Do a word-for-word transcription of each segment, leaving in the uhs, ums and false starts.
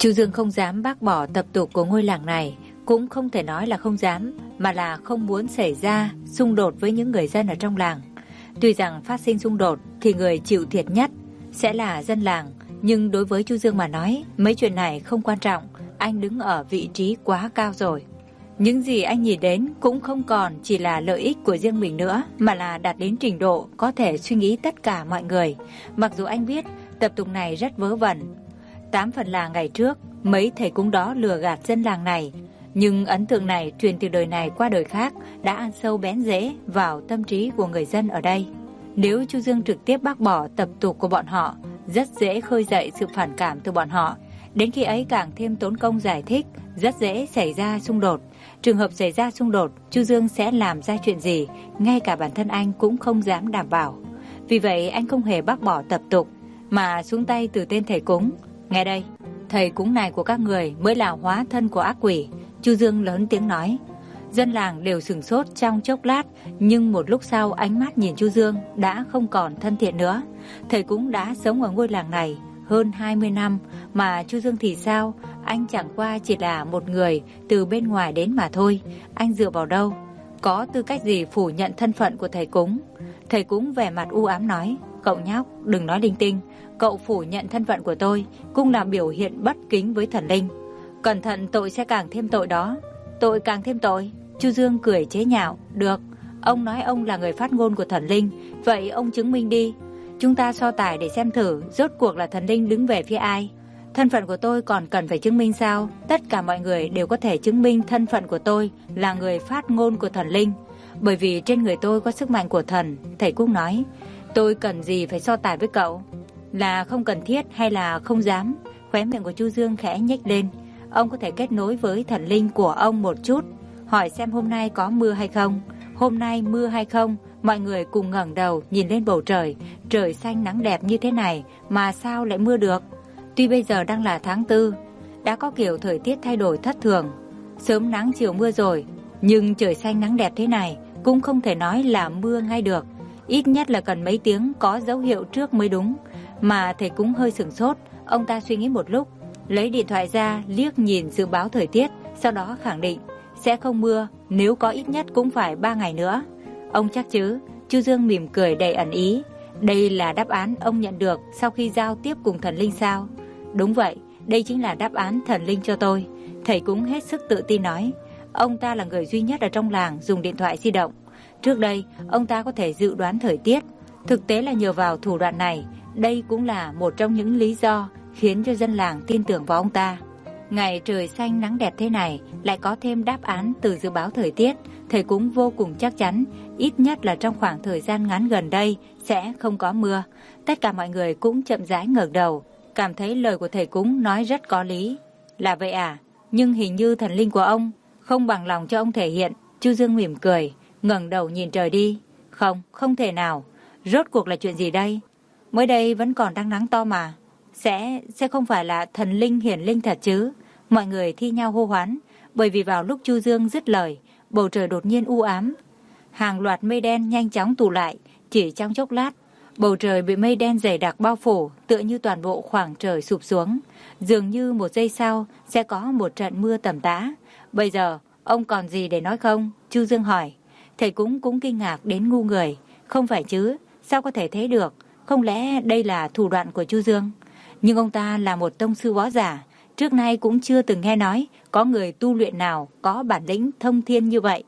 Chu Dương không dám bác bỏ tập tục của ngôi làng này, cũng không thể nói là không dám, mà là không muốn xảy ra xung đột với những người dân ở trong làng. Tuy rằng phát sinh xung đột thì người chịu thiệt nhất sẽ là dân làng, nhưng đối với Chu Dương mà nói, mấy chuyện này không quan trọng, anh đứng ở vị trí quá cao rồi. Những gì anh nhìn đến cũng không còn chỉ là lợi ích của riêng mình nữa, mà là đạt đến trình độ có thể suy nghĩ tất cả mọi người. Mặc dù anh biết tập tục này rất vớ vẩn, tám phần là ngày trước mấy thầy cúng đó lừa gạt dân làng này, nhưng ấn tượng này truyền từ đời này qua đời khác đã ăn sâu bén rễ vào tâm trí của người dân ở đây. Nếu Chu Dương trực tiếp bác bỏ tập tục của bọn họ, rất dễ khơi dậy sự phản cảm từ bọn họ. Đến khi ấy càng thêm tốn công giải thích, rất dễ xảy ra xung đột. Trường hợp xảy ra xung đột, Chu Dương sẽ làm ra chuyện gì, ngay cả bản thân anh cũng không dám đảm bảo. Vì vậy anh không hề bác bỏ tập tục, mà xuống tay từ tên thầy cúng. Nghe đây, thầy cúng này của các người mới là hóa thân của ác quỷ. Chu Dương lớn tiếng nói. Dân làng đều sửng sốt trong chốc lát, nhưng một lúc sau ánh mắt nhìn Chu Dương đã không còn thân thiện nữa. Thầy cúng đã sống ở ngôi làng này hơn hai mươi năm, mà Chu Dương thì sao? Anh chẳng qua chỉ là một người từ bên ngoài đến mà thôi. Anh dựa vào đâu? Có tư cách gì phủ nhận thân phận của thầy cúng? Thầy cúng vẻ mặt u ám nói. Cậu nhóc, đừng nói linh tinh. Cậu phủ nhận thân phận của tôi cũng là biểu hiện bất kính với thần linh. Cẩn thận tội sẽ càng thêm tội đó. Tội càng thêm tội. Chu Dương cười chế nhạo. Được, ông nói ông là người phát ngôn của thần linh, vậy ông chứng minh đi. Chúng ta so tài để xem thử rốt cuộc là thần linh đứng về phía ai. Thân phận của tôi còn cần phải chứng minh sao? Tất cả mọi người đều có thể chứng minh thân phận của tôi là người phát ngôn của thần linh, bởi vì trên người tôi có sức mạnh của thần. Thầy Cúc nói. Tôi cần gì phải so tài với cậu? Là không cần thiết hay là không dám? Khóe miệng của Chu Dương khẽ nhếch lên. Ông có thể kết nối với thần linh của ông một chút, hỏi xem hôm nay có mưa hay không. Hôm nay mưa hay không? Mọi người cùng ngẩng đầu nhìn lên bầu trời. Trời xanh nắng đẹp như thế này mà sao lại mưa được? Tuy bây giờ đang là tháng tư, đã có kiểu thời tiết thay đổi thất thường, sớm nắng chiều mưa rồi, nhưng trời xanh nắng đẹp thế này cũng không thể nói là mưa ngay được. Ít nhất là cần mấy tiếng có dấu hiệu trước mới đúng. Mà thầy cũng hơi sửng sốt. Ông ta suy nghĩ một lúc, lấy điện thoại ra liếc nhìn dự báo thời tiết, sau đó khẳng định sẽ không mưa, nếu có ít nhất cũng phải ba ngày nữa. Ông chắc chứ? Chu Dương mỉm cười đầy ẩn ý. Đây là đáp án ông nhận được sau khi giao tiếp cùng thần linh sao? Đúng vậy, đây chính là đáp án thần linh cho tôi. Thầy cũng hết sức tự tin nói. Ông ta là người duy nhất ở trong làng dùng điện thoại di động. Trước đây, ông ta có thể dự đoán thời tiết. Thực tế là nhờ vào thủ đoạn này, đây cũng là một trong những lý do khiến cho dân làng tin tưởng vào ông ta. Ngày trời xanh nắng đẹp thế này, lại có thêm đáp án từ dự báo thời tiết, thầy cũng vô cùng chắc chắn, ít nhất là trong khoảng thời gian ngắn gần đây sẽ không có mưa. Tất cả mọi người cũng chậm rãi ngẩng đầu, cảm thấy lời của thầy cúng nói rất có lý. Là vậy à? Nhưng hình như thần linh của ông không bằng lòng cho ông thể hiện. Chu Dương mỉm cười, ngẩng đầu nhìn trời đi. Không, không thể nào. Rốt cuộc là chuyện gì đây? Mới đây vẫn còn đang nắng to mà. Sẽ, sẽ không phải là thần linh hiển linh thật chứ? Mọi người thi nhau hô hoán, bởi vì vào lúc Chu Dương dứt lời, bầu trời đột nhiên u ám. Hàng loạt mây đen nhanh chóng tụ lại, chỉ trong chốc lát, bầu trời bị mây đen dày đặc bao phủ, tựa như toàn bộ khoảng trời sụp xuống. Dường như một giây sau sẽ có một trận mưa tầm tã. Bây giờ, ông còn gì để nói không? Chu Dương hỏi. Thầy cũng cũng kinh ngạc đến ngu người. Không phải chứ, sao có thể thế được? Không lẽ đây là thủ đoạn của Chu Dương? Nhưng ông ta là một tông sư võ giả, trước nay cũng chưa từng nghe nói có người tu luyện nào có bản lĩnh thông thiên như vậy.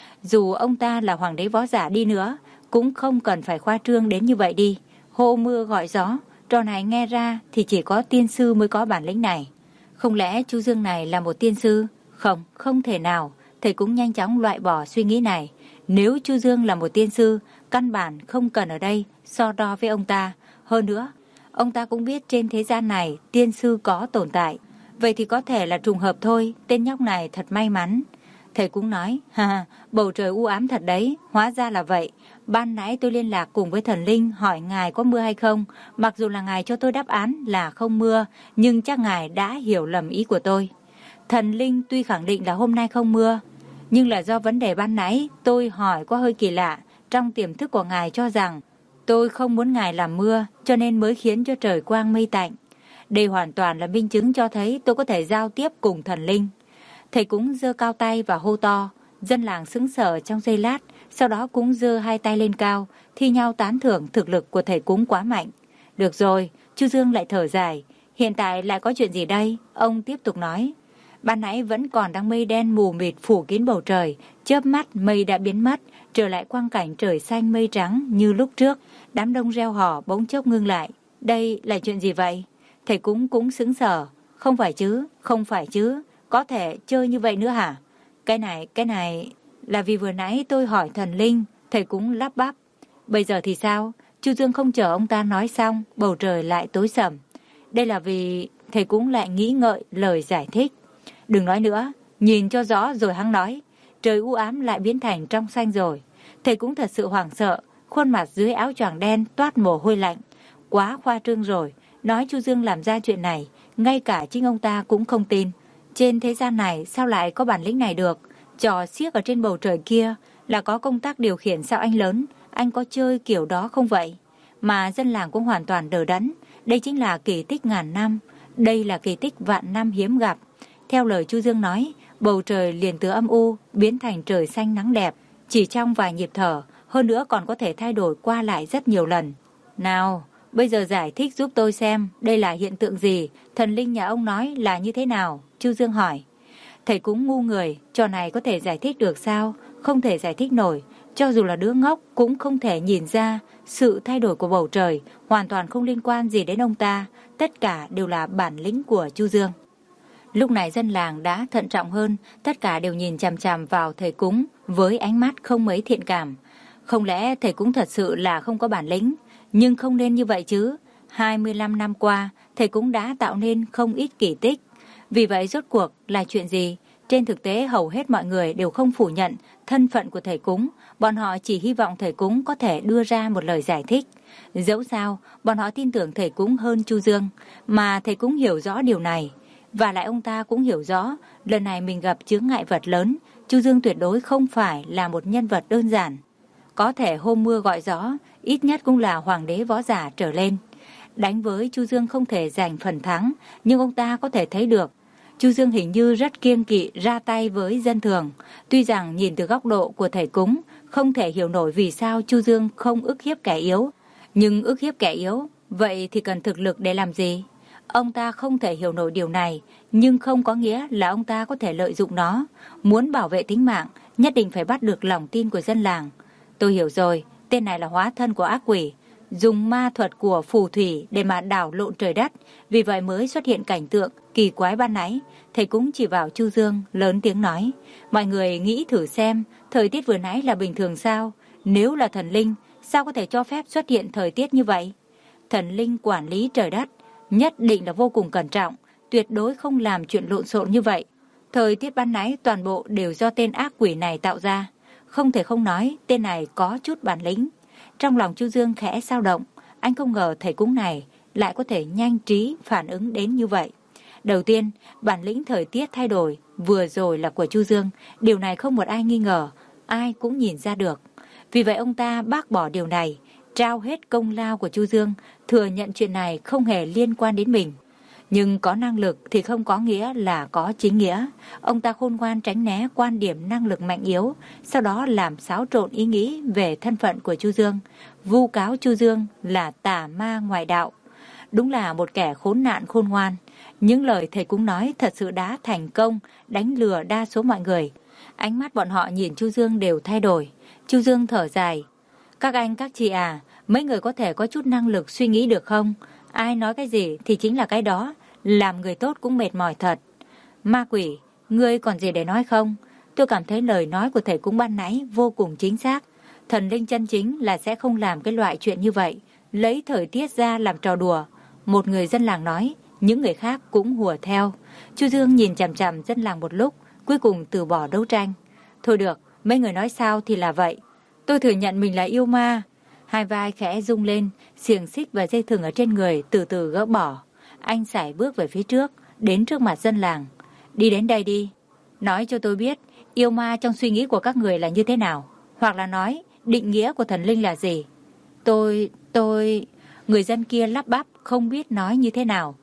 Dù ông ta là hoàng đế võ giả đi nữa, cũng không cần phải khoa trương đến như vậy đi. Hô mưa gọi gió, trò này nghe ra thì chỉ có tiên sư mới có bản lĩnh này. Không lẽ Chu Dương này là một tiên sư? Không, không thể nào. Thầy cũng nhanh chóng loại bỏ suy nghĩ này. Nếu Chu Dương là một tiên sư, căn bản không cần ở đây so đo với ông ta. Hơn nữa, ông ta cũng biết trên thế gian này tiên sư có tồn tại. Vậy thì có thể là trùng hợp thôi, tên nhóc này thật may mắn. Thầy cũng nói, ha ha, bầu trời u ám thật đấy, hóa ra là vậy. Ban nãy tôi liên lạc cùng với thần linh hỏi ngài có mưa hay không. Mặc dù là ngài cho tôi đáp án là không mưa, nhưng chắc ngài đã hiểu lầm ý của tôi. Thần linh tuy khẳng định là hôm nay không mưa, nhưng là do vấn đề ban nãy tôi hỏi có hơi kỳ lạ. Trong tiềm thức của ngài cho rằng tôi không muốn ngài làm mưa, cho nên mới khiến cho trời quang mây tạnh. Đây hoàn toàn là minh chứng cho thấy tôi có thể giao tiếp cùng thần linh. Thầy cúng giơ cao tay và hô to. Dân làng sững sờ trong giây lát, sau đó cũng giơ hai tay lên cao, thi nhau tán thưởng thực lực của thầy cúng quá mạnh. Được rồi, Chu Dương lại thở dài. Hiện tại lại có chuyện gì đây? Ông tiếp tục nói. Ban nãy vẫn còn đang mây đen mù mịt phủ kín bầu trời, chớp mắt mây đã biến mất, trở lại quang cảnh trời xanh mây trắng như lúc trước. Đám đông reo hò bỗng chốc ngưng lại. Đây là chuyện gì vậy? Thầy cúng cũng sững sờ. Không phải chứ, không phải chứ, có thể chơi như vậy nữa hả? Cái này, cái này là vì vừa nãy tôi hỏi thần linh, thầy cúng lắp bắp. Bây giờ thì sao? Chu Dương không chờ ông ta nói xong, bầu trời lại tối sầm. Đây là vì thầy cúng lại nghĩ ngợi lời giải thích. Đừng nói nữa, nhìn cho rõ rồi hắn nói. Trời u ám lại biến thành trong xanh rồi. Thầy cũng thật sự hoảng sợ, khuôn mặt dưới áo choàng đen toát mồ hôi lạnh. Quá khoa trương rồi, nói Chu Dương làm ra chuyện này, ngay cả chính ông ta cũng không tin. Trên thế gian này sao lại có bản lĩnh này được? Trò xiếc ở trên bầu trời kia là có công tác điều khiển sao anh lớn, anh có chơi kiểu đó không vậy? Mà dân làng cũng hoàn toàn đờ đẫn, đây chính là kỳ tích ngàn năm, đây là kỳ tích vạn năm hiếm gặp. Theo lời Chu Dương nói, bầu trời liền từ âm u biến thành trời xanh nắng đẹp, chỉ trong vài nhịp thở, hơn nữa còn có thể thay đổi qua lại rất nhiều lần. Nào, bây giờ giải thích giúp tôi xem, đây là hiện tượng gì, thần linh nhà ông nói là như thế nào? Chu Dương hỏi. Thầy cũng ngu người, trò này có thể giải thích được sao? Không thể giải thích nổi, cho dù là đứa ngốc cũng không thể nhìn ra sự thay đổi của bầu trời, hoàn toàn không liên quan gì đến ông ta, tất cả đều là bản lĩnh của Chu Dương. Lúc này dân làng đã thận trọng hơn, tất cả đều nhìn chằm chằm vào thầy cúng với ánh mắt không mấy thiện cảm. Không lẽ thầy cúng thật sự là không có bản lĩnh? Nhưng không nên như vậy chứ. hai mươi lăm năm qua, thầy cúng đã tạo nên không ít kỳ tích. Vì vậy rốt cuộc là chuyện gì? Trên thực tế hầu hết mọi người đều không phủ nhận thân phận của thầy cúng. Bọn họ chỉ hy vọng thầy cúng có thể đưa ra một lời giải thích. Dẫu sao, bọn họ tin tưởng thầy cúng hơn Chu Dương. Mà thầy cúng hiểu rõ điều này. Và lại ông ta cũng hiểu rõ, lần này mình gặp chướng ngại vật lớn, Chu Dương tuyệt đối không phải là một nhân vật đơn giản. Có thể hôm mưa gọi gió, ít nhất cũng là hoàng đế võ giả trở lên. Đánh với Chu Dương không thể giành phần thắng, nhưng ông ta có thể thấy được. Chu Dương hình như rất kiêng kỵ ra tay với dân thường. Tuy rằng nhìn từ góc độ của thầy cúng, không thể hiểu nổi vì sao Chu Dương không ức hiếp kẻ yếu. Nhưng ức hiếp kẻ yếu, vậy thì cần thực lực để làm gì? Ông ta không thể hiểu nổi điều này, nhưng không có nghĩa là ông ta có thể lợi dụng nó. Muốn bảo vệ tính mạng, nhất định phải bắt được lòng tin của dân làng. Tôi hiểu rồi, tên này là hóa thân của ác quỷ, dùng ma thuật của phù thủy để mà đảo lộn trời đất, vì vậy mới xuất hiện cảnh tượng kỳ quái ban nãy. Thầy cũng chỉ vào Chu Dương, lớn tiếng nói, mọi người nghĩ thử xem, thời tiết vừa nãy là bình thường sao? Nếu là thần linh, sao có thể cho phép xuất hiện thời tiết như vậy? Thần linh quản lý trời đất, nhất định là vô cùng cẩn trọng, tuyệt đối không làm chuyện lộn xộn như vậy. Thời tiết ban nãy toàn bộ đều do tên ác quỷ này tạo ra. Không thể không nói, tên này có chút bản lĩnh. Trong lòng Chu Dương khẽ dao động, anh không ngờ thầy cúng này lại có thể nhanh trí phản ứng đến như vậy. Đầu tiên, bản lĩnh thời tiết thay đổi vừa rồi là của Chu Dương, điều này không một ai nghi ngờ, ai cũng nhìn ra được. Vì vậy ông ta bác bỏ điều này, trao hết công lao của Chu Dương, thừa nhận chuyện này không hề liên quan đến mình. Nhưng có năng lực thì không có nghĩa là có chính nghĩa. Ông ta khôn ngoan tránh né quan điểm năng lực mạnh yếu, sau đó làm xáo trộn ý nghĩ về thân phận của Chu Dương, vu cáo Chu Dương là tà ma ngoại đạo. Đúng là một kẻ khốn nạn khôn ngoan. Những lời thầy cúng nói thật sự đã thành công đánh lừa đa số mọi người. Ánh mắt bọn họ nhìn Chu Dương đều thay đổi. Chu Dương thở dài. Các anh các chị à, mấy người có thể có chút năng lực suy nghĩ được không? Ai nói cái gì thì chính là cái đó. Làm người tốt cũng mệt mỏi thật. Ma quỷ, ngươi còn gì để nói không? Tôi cảm thấy lời nói của thầy cúng ban nãy vô cùng chính xác. Thần linh chân chính là sẽ không làm cái loại chuyện như vậy, lấy thời tiết ra làm trò đùa. Một người dân làng nói, những người khác cũng hùa theo. Chu Dương nhìn chằm chằm dân làng một lúc, cuối cùng từ bỏ đấu tranh. Thôi được, mấy người nói sao thì là vậy. Tôi thừa nhận mình là yêu ma. Hai vai khẽ rung lên, xiềng xích và dây thừng ở trên người từ từ gỡ bỏ. Anh sải bước về phía trước, đến trước mặt dân làng. Đi đến đây đi. Nói cho tôi biết, yêu ma trong suy nghĩ của các người là như thế nào? Hoặc là nói, định nghĩa của thần linh là gì? Tôi, tôi... Người dân kia lắp bắp, không biết nói như thế nào.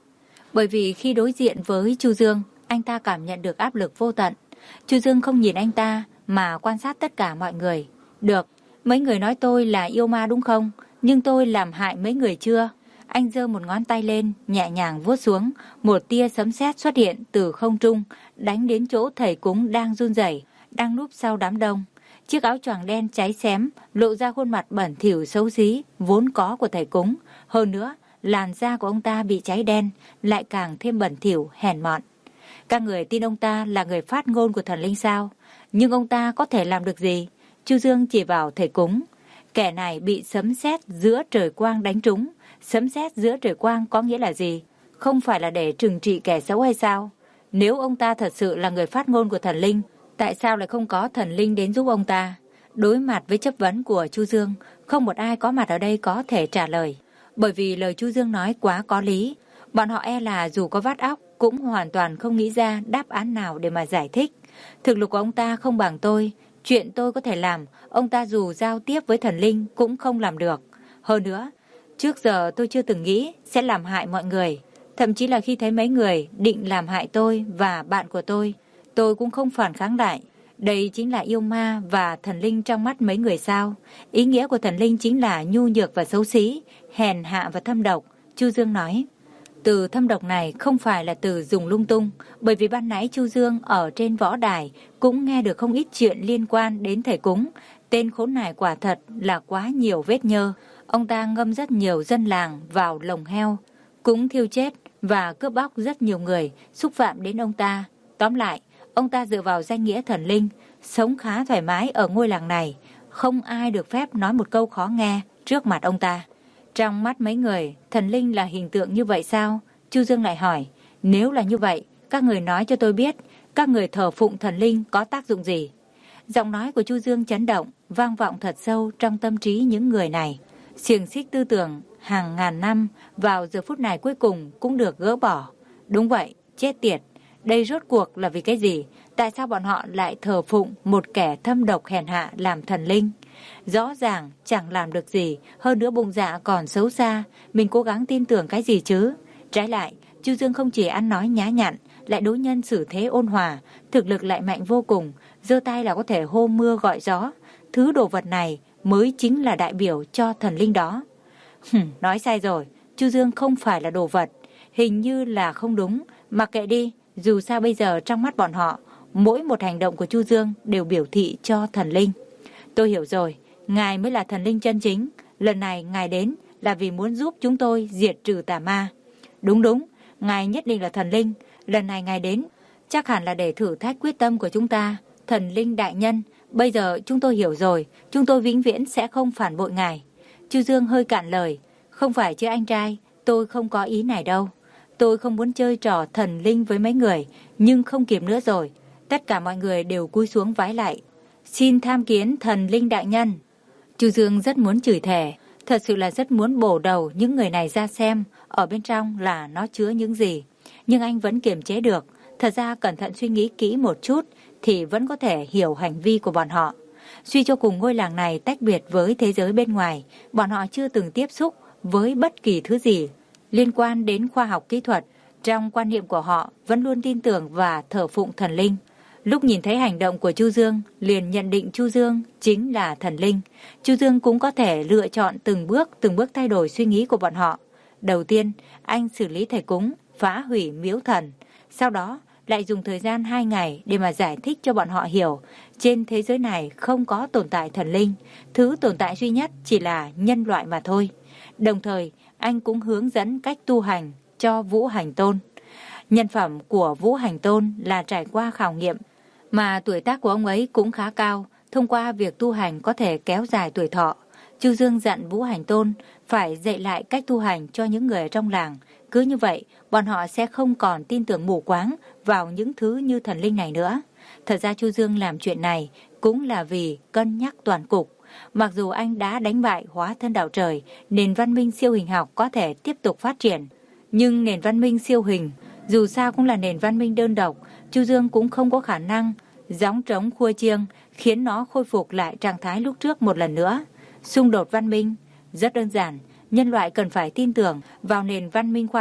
Bởi vì khi đối diện với Chu Dương, anh ta cảm nhận được áp lực vô tận. Chu Dương không nhìn anh ta mà quan sát tất cả mọi người. Được, mấy người nói tôi là yêu ma đúng không? Nhưng tôi làm hại mấy người chưa? Anh giơ một ngón tay lên, nhẹ nhàng vuốt xuống, một tia sấm sét xuất hiện từ không trung, đánh đến chỗ thầy cúng đang run rẩy, đang núp sau đám đông. Chiếc áo choàng đen cháy xém lộ ra khuôn mặt bẩn thỉu xấu xí vốn có của thầy cúng. Hơn nữa, làn da của ông ta bị cháy đen, lại càng thêm bẩn thỉu, hèn mọn. Các người tin ông ta là người phát ngôn của thần linh sao? Nhưng ông ta có thể làm được gì? Chu Dương chỉ vào thầy cúng. Kẻ này bị sấm sét giữa trời quang đánh trúng. Sấm sét giữa trời quang có nghĩa là gì? Không phải là để trừng trị kẻ xấu hay sao? Nếu ông ta thật sự là người phát ngôn của thần linh, tại sao lại không có thần linh đến giúp ông ta? Đối mặt với chất vấn của Chu Dương, không một ai có mặt ở đây có thể trả lời. Bởi vì lời Chu Dương nói quá có lý. Bọn họ e là dù có vắt óc cũng hoàn toàn không nghĩ ra đáp án nào để mà giải thích. Thực lực của ông ta không bằng tôi. Chuyện tôi có thể làm, ông ta dù giao tiếp với thần linh cũng không làm được. Hơn nữa, trước giờ tôi chưa từng nghĩ sẽ làm hại mọi người. Thậm chí là khi thấy mấy người định làm hại tôi và bạn của tôi, tôi cũng không phản kháng lại. Đây chính là yêu ma và thần linh trong mắt mấy người sao? Ý nghĩa của thần linh chính là nhu nhược và xấu xí, hèn hạ và thâm độc. Chu Dương nói. Từ thâm độc này không phải là từ dùng lung tung, bởi vì ban nãy Chu Dương ở trên võ đài cũng nghe được không ít chuyện liên quan đến thầy cúng. Tên khốn này quả thật là quá nhiều vết nhơ. Ông ta ngâm rất nhiều dân làng vào lồng heo, cũng thiêu chết và cướp bóc rất nhiều người, xúc phạm đến ông ta. Tóm lại, ông ta dựa vào danh nghĩa thần linh, sống khá thoải mái ở ngôi làng này. Không ai được phép nói một câu khó nghe trước mặt ông ta. Trong mắt mấy người, thần linh là hình tượng như vậy sao? Chu Dương lại hỏi, nếu là như vậy, các người nói cho tôi biết, các người thờ phụng thần linh có tác dụng gì? Giọng nói của Chu Dương chấn động, vang vọng thật sâu trong tâm trí những người này. Xiềng xích tư tưởng hàng ngàn năm vào giờ phút này cuối cùng cũng được gỡ bỏ. Đúng vậy, chết tiệt. Đây rốt cuộc là vì cái gì? Tại sao bọn họ lại thờ phụng một kẻ thâm độc hèn hạ làm thần linh? Rõ ràng chẳng làm được gì, hơn nữa bụng dạ còn xấu xa, mình cố gắng tin tưởng cái gì chứ? Trái lại, Chu Dương không chỉ ăn nói nhã nhặn, lại đối nhân xử thế ôn hòa, thực lực lại mạnh vô cùng, giơ tay là có thể hô mưa gọi gió. Thứ đồ vật này mới chính là đại biểu cho thần linh đó. Hừm, nói sai rồi, Chu Dương không phải là đồ vật, hình như là không đúng, mặc kệ đi, dù sao bây giờ trong mắt bọn họ, mỗi một hành động của Chu Dương đều biểu thị cho thần linh. Tôi hiểu rồi, ngài mới là thần linh chân chính, lần này ngài đến là vì muốn giúp chúng tôi diệt trừ tà ma. Đúng đúng, ngài nhất định là thần linh, lần này ngài đến chắc hẳn là để thử thách quyết tâm của chúng ta. Thần linh đại nhân, bây giờ chúng tôi hiểu rồi, chúng tôi vĩnh viễn sẽ không phản bội ngài. Chu Dương hơi cạn lời, không phải chứ anh trai, tôi không có ý này đâu. Tôi không muốn chơi trò thần linh với mấy người, nhưng không kịp nữa rồi. Tất cả mọi người đều cúi xuống vái lại. Xin tham kiến thần linh đại nhân. Chu Dương rất muốn chửi thề, thật sự là rất muốn bổ đầu những người này ra xem ở bên trong là nó chứa những gì. Nhưng anh vẫn kiềm chế được, thật ra cẩn thận suy nghĩ kỹ một chút thì vẫn có thể hiểu hành vi của bọn họ. Suy cho cùng ngôi làng này tách biệt với thế giới bên ngoài, bọn họ chưa từng tiếp xúc với bất kỳ thứ gì liên quan đến khoa học kỹ thuật. Trong quan niệm của họ vẫn luôn tin tưởng và thờ phụng thần linh. Lúc nhìn thấy hành động của Chu Dương, liền nhận định Chu Dương chính là thần linh. Chu Dương cũng có thể lựa chọn từng bước, từng bước thay đổi suy nghĩ của bọn họ. Đầu tiên, anh xử lý thầy cúng, phá hủy miếu thần. Sau đó, lại dùng thời gian hai ngày để mà giải thích cho bọn họ hiểu. Trên thế giới này không có tồn tại thần linh. Thứ tồn tại duy nhất chỉ là nhân loại mà thôi. Đồng thời, anh cũng hướng dẫn cách tu hành cho Vũ Hành Tôn. Nhân phẩm của Vũ Hành Tôn là trải qua khảo nghiệm, mà tuổi tác của ông ấy cũng khá cao, thông qua việc tu hành có thể kéo dài tuổi thọ. Chu Dương dặn Vũ Hành Tôn phải dạy lại cách tu hành cho những người ở trong làng. Cứ như vậy, bọn họ sẽ không còn tin tưởng mù quáng vào những thứ như thần linh này nữa. Thật ra Chu Dương làm chuyện này cũng là vì cân nhắc toàn cục. Mặc dù anh đã đánh bại hóa thân đạo trời, nền văn minh siêu hình học có thể tiếp tục phát triển. Nhưng nền văn minh siêu hình, dù sao cũng là nền văn minh đơn độc, Chu Dương cũng không có khả năng gióng trống khua chiêng khiến nó khôi phục lại trạng thái lúc trước một lần nữa. Xung đột văn minh rất đơn giản, nhân loại cần phải tin tưởng vào nền văn minh khoa học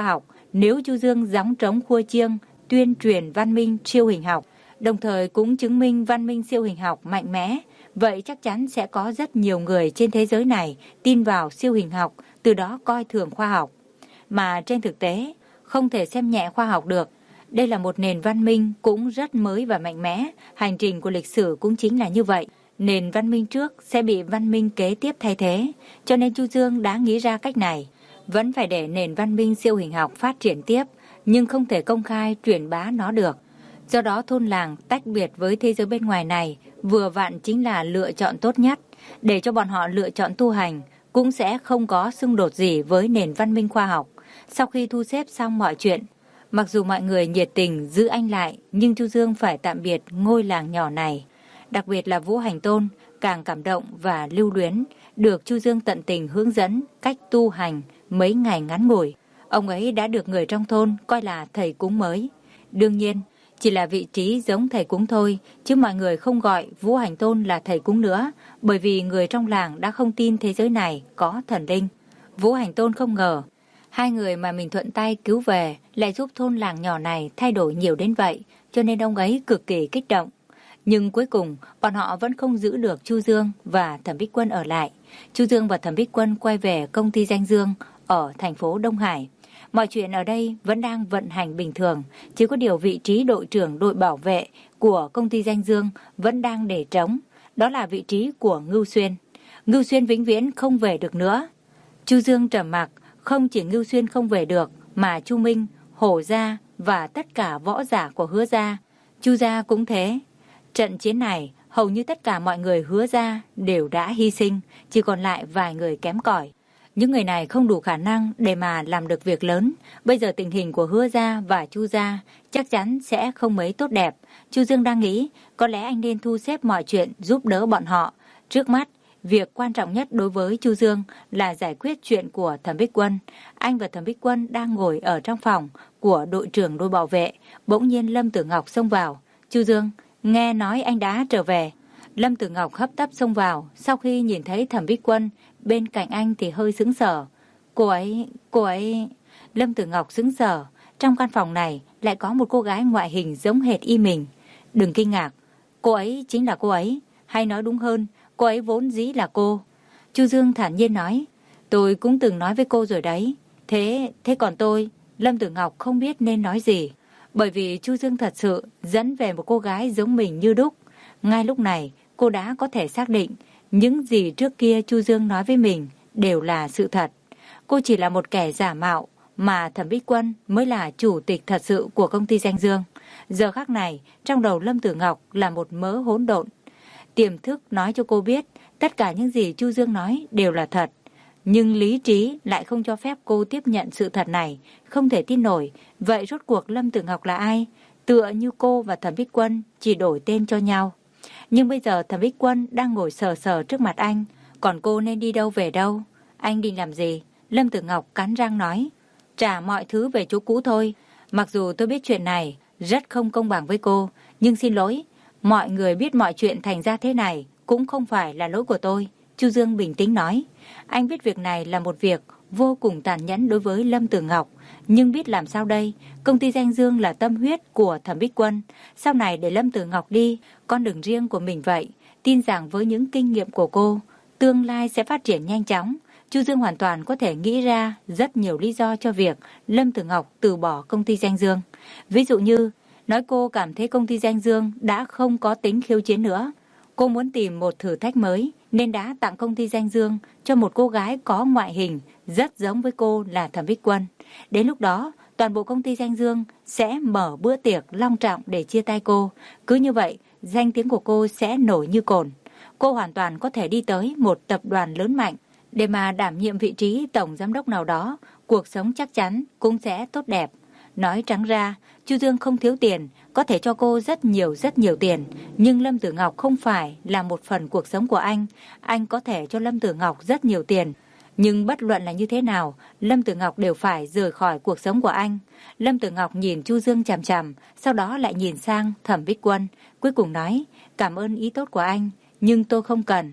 Nếu Chu Dương gióng trống khua chiêng, tuyên truyền văn minh siêu hình học, đồng thời cũng chứng minh văn minh siêu hình học mạnh mẽ, vậy chắc chắn sẽ có rất nhiều người trên thế giới này tin vào siêu hình học, từ đó coi thường khoa học. Mà trên thực tế, không thể xem nhẹ khoa học được. Đây là một nền văn minh cũng rất mới và mạnh mẽ, hành trình của lịch sử cũng chính là như vậy. Nền văn minh trước sẽ bị văn minh kế tiếp thay thế, cho nên Chu Dương đã nghĩ ra cách này. Vẫn phải để nền văn minh siêu hình học phát triển tiếp, nhưng không thể công khai truyền bá nó được. Do đó thôn làng tách biệt với thế giới bên ngoài này vừa vặn chính là lựa chọn tốt nhất, để cho bọn họ lựa chọn tu hành, cũng sẽ không có xung đột gì với nền văn minh khoa học. Sau khi thu xếp xong mọi chuyện, mặc dù mọi người nhiệt tình giữ anh lại, nhưng Chu Dương phải tạm biệt ngôi làng nhỏ này. Đặc biệt là Vũ Hành Tôn càng cảm động và lưu luyến, được Chu Dương tận tình hướng dẫn cách tu hành mấy ngày ngắn ngủi. Ông ấy đã được người trong thôn coi là thầy cúng mới. Đương nhiên, chỉ là vị trí giống thầy cúng thôi, chứ mọi người không gọi Vũ Hành Tôn là thầy cúng nữa, bởi vì người trong làng đã không tin thế giới này có thần linh. Vũ Hành Tôn không ngờ, hai người mà mình thuận tay cứu về lại giúp thôn làng nhỏ này thay đổi nhiều đến vậy, cho nên ông ấy cực kỳ kích động. Nhưng cuối cùng, bọn họ vẫn không giữ được Chu Dương và Thẩm Bích Quân ở lại. Chu Dương và Thẩm Bích Quân quay về công ty Danh Dương ở thành phố Đông Hải. Mọi chuyện ở đây vẫn đang vận hành bình thường, chỉ có điều vị trí đội trưởng đội bảo vệ của công ty Danh Dương vẫn đang để trống. Đó là vị trí của Ngưu Xuyên. Ngưu Xuyên vĩnh viễn không về được nữa. Chu Dương trầm mặc, không chỉ Ngưu Xuyên không về được, mà Chu Minh, Hổ Gia và tất cả võ giả của Hứa Gia, Chu Gia cũng thế. Trận chiến này, hầu như tất cả mọi người Hứa Gia đều đã hy sinh, chỉ còn lại vài người kém cỏi. Những người này không đủ khả năng để mà làm được việc lớn. Bây giờ tình hình của Hứa Gia và Chu Gia chắc chắn sẽ không mấy tốt đẹp. Chu Dương đang nghĩ, có lẽ anh nên thu xếp mọi chuyện giúp đỡ bọn họ. Trước mắt, việc quan trọng nhất đối với Chu Dương là giải quyết chuyện của Thẩm Bích Quân. Anh và Thẩm Bích Quân đang ngồi ở trong phòng của đội trưởng đội bảo vệ. Bỗng nhiên Lâm Tử Ngọc xông vào. Chu Dương, nghe nói anh đã trở về. Lâm Tử Ngọc hấp tấp xông vào. Sau khi nhìn thấy Thẩm Bích Quân bên cạnh anh thì hơi sững sờ. Cô ấy, cô ấy... Lâm Tử Ngọc sững sờ. Trong căn phòng này lại có một cô gái ngoại hình giống hệt y mình. Đừng kinh ngạc, cô ấy chính là cô ấy. Hay nói đúng hơn, cô ấy vốn dĩ là cô. Chu Dương thản nhiên nói, tôi cũng từng nói với cô rồi đấy. Thế, thế còn tôi? Lâm Tử Ngọc không biết nên nói gì. Bởi vì Chu Dương thật sự dẫn về một cô gái giống mình như đúc. Ngay lúc này, cô đã có thể xác định những gì trước kia Chu Dương nói với mình đều là sự thật. Cô chỉ là một kẻ giả mạo, mà Thẩm Bích Quân mới là chủ tịch thật sự của công ty Danh Dương. Giờ khắc này, trong đầu Lâm Tử Ngọc là một mớ hỗn độn. Tiềm thức nói cho cô biết tất cả những gì Chu Dương nói đều là thật. Nhưng lý trí lại không cho phép cô tiếp nhận sự thật này, không thể tin nổi. Vậy rốt cuộc Lâm Tử Ngọc là ai? Tựa như cô và Thẩm Bích Quân chỉ đổi tên cho nhau. Nhưng bây giờ Thẩm Bích Quân đang ngồi sờ sờ trước mặt anh, còn cô nên đi đâu về đâu? Anh định làm gì? Lâm Tử Ngọc cắn răng nói, trả mọi thứ về chỗ cũ thôi. Mặc dù tôi biết chuyện này rất không công bằng với cô, nhưng xin lỗi, mọi người biết mọi chuyện thành ra thế này cũng không phải là lỗi của tôi. Chu Dương bình tĩnh nói, anh biết việc này là một việc vô cùng tàn nhẫn đối với Lâm Tử Ngọc, nhưng biết làm sao đây? Công ty Danh Dương là tâm huyết của Thẩm Bích Quân. Sau này để Lâm Tử Ngọc đi con đường riêng của mình vậy, tin rằng với những kinh nghiệm của cô, tương lai sẽ phát triển nhanh chóng. Chu Dương hoàn toàn có thể nghĩ ra rất nhiều lý do cho việc Lâm Tử Ngọc từ bỏ công ty Danh Dương. Ví dụ như, nói cô cảm thấy công ty Danh Dương đã không có tính khiêu chiến nữa. Cô muốn tìm một thử thách mới nên đã tặng công ty Danh Dương cho một cô gái có ngoại hình rất giống với cô là Thẩm Bích Quân. Đến lúc đó, toàn bộ công ty Danh Dương sẽ mở bữa tiệc long trọng để chia tay cô. Cứ như vậy, danh tiếng của cô sẽ nổi như cồn. Cô hoàn toàn có thể đi tới một tập đoàn lớn mạnh để mà đảm nhiệm vị trí tổng giám đốc nào đó. Cuộc sống chắc chắn cũng sẽ tốt đẹp. Nói trắng ra, Chu Dương không thiếu tiền, có thể cho cô rất nhiều rất nhiều tiền. Nhưng Lâm Tử Ngọc không phải là một phần cuộc sống của anh. Anh có thể cho Lâm Tử Ngọc rất nhiều tiền. Nhưng bất luận là như thế nào, Lâm Tử Ngọc đều phải rời khỏi cuộc sống của anh. Lâm Tử Ngọc nhìn Chu Dương chằm chằm, sau đó lại nhìn sang Thẩm Bích Quân. Cuối cùng nói, cảm ơn ý tốt của anh, nhưng tôi không cần.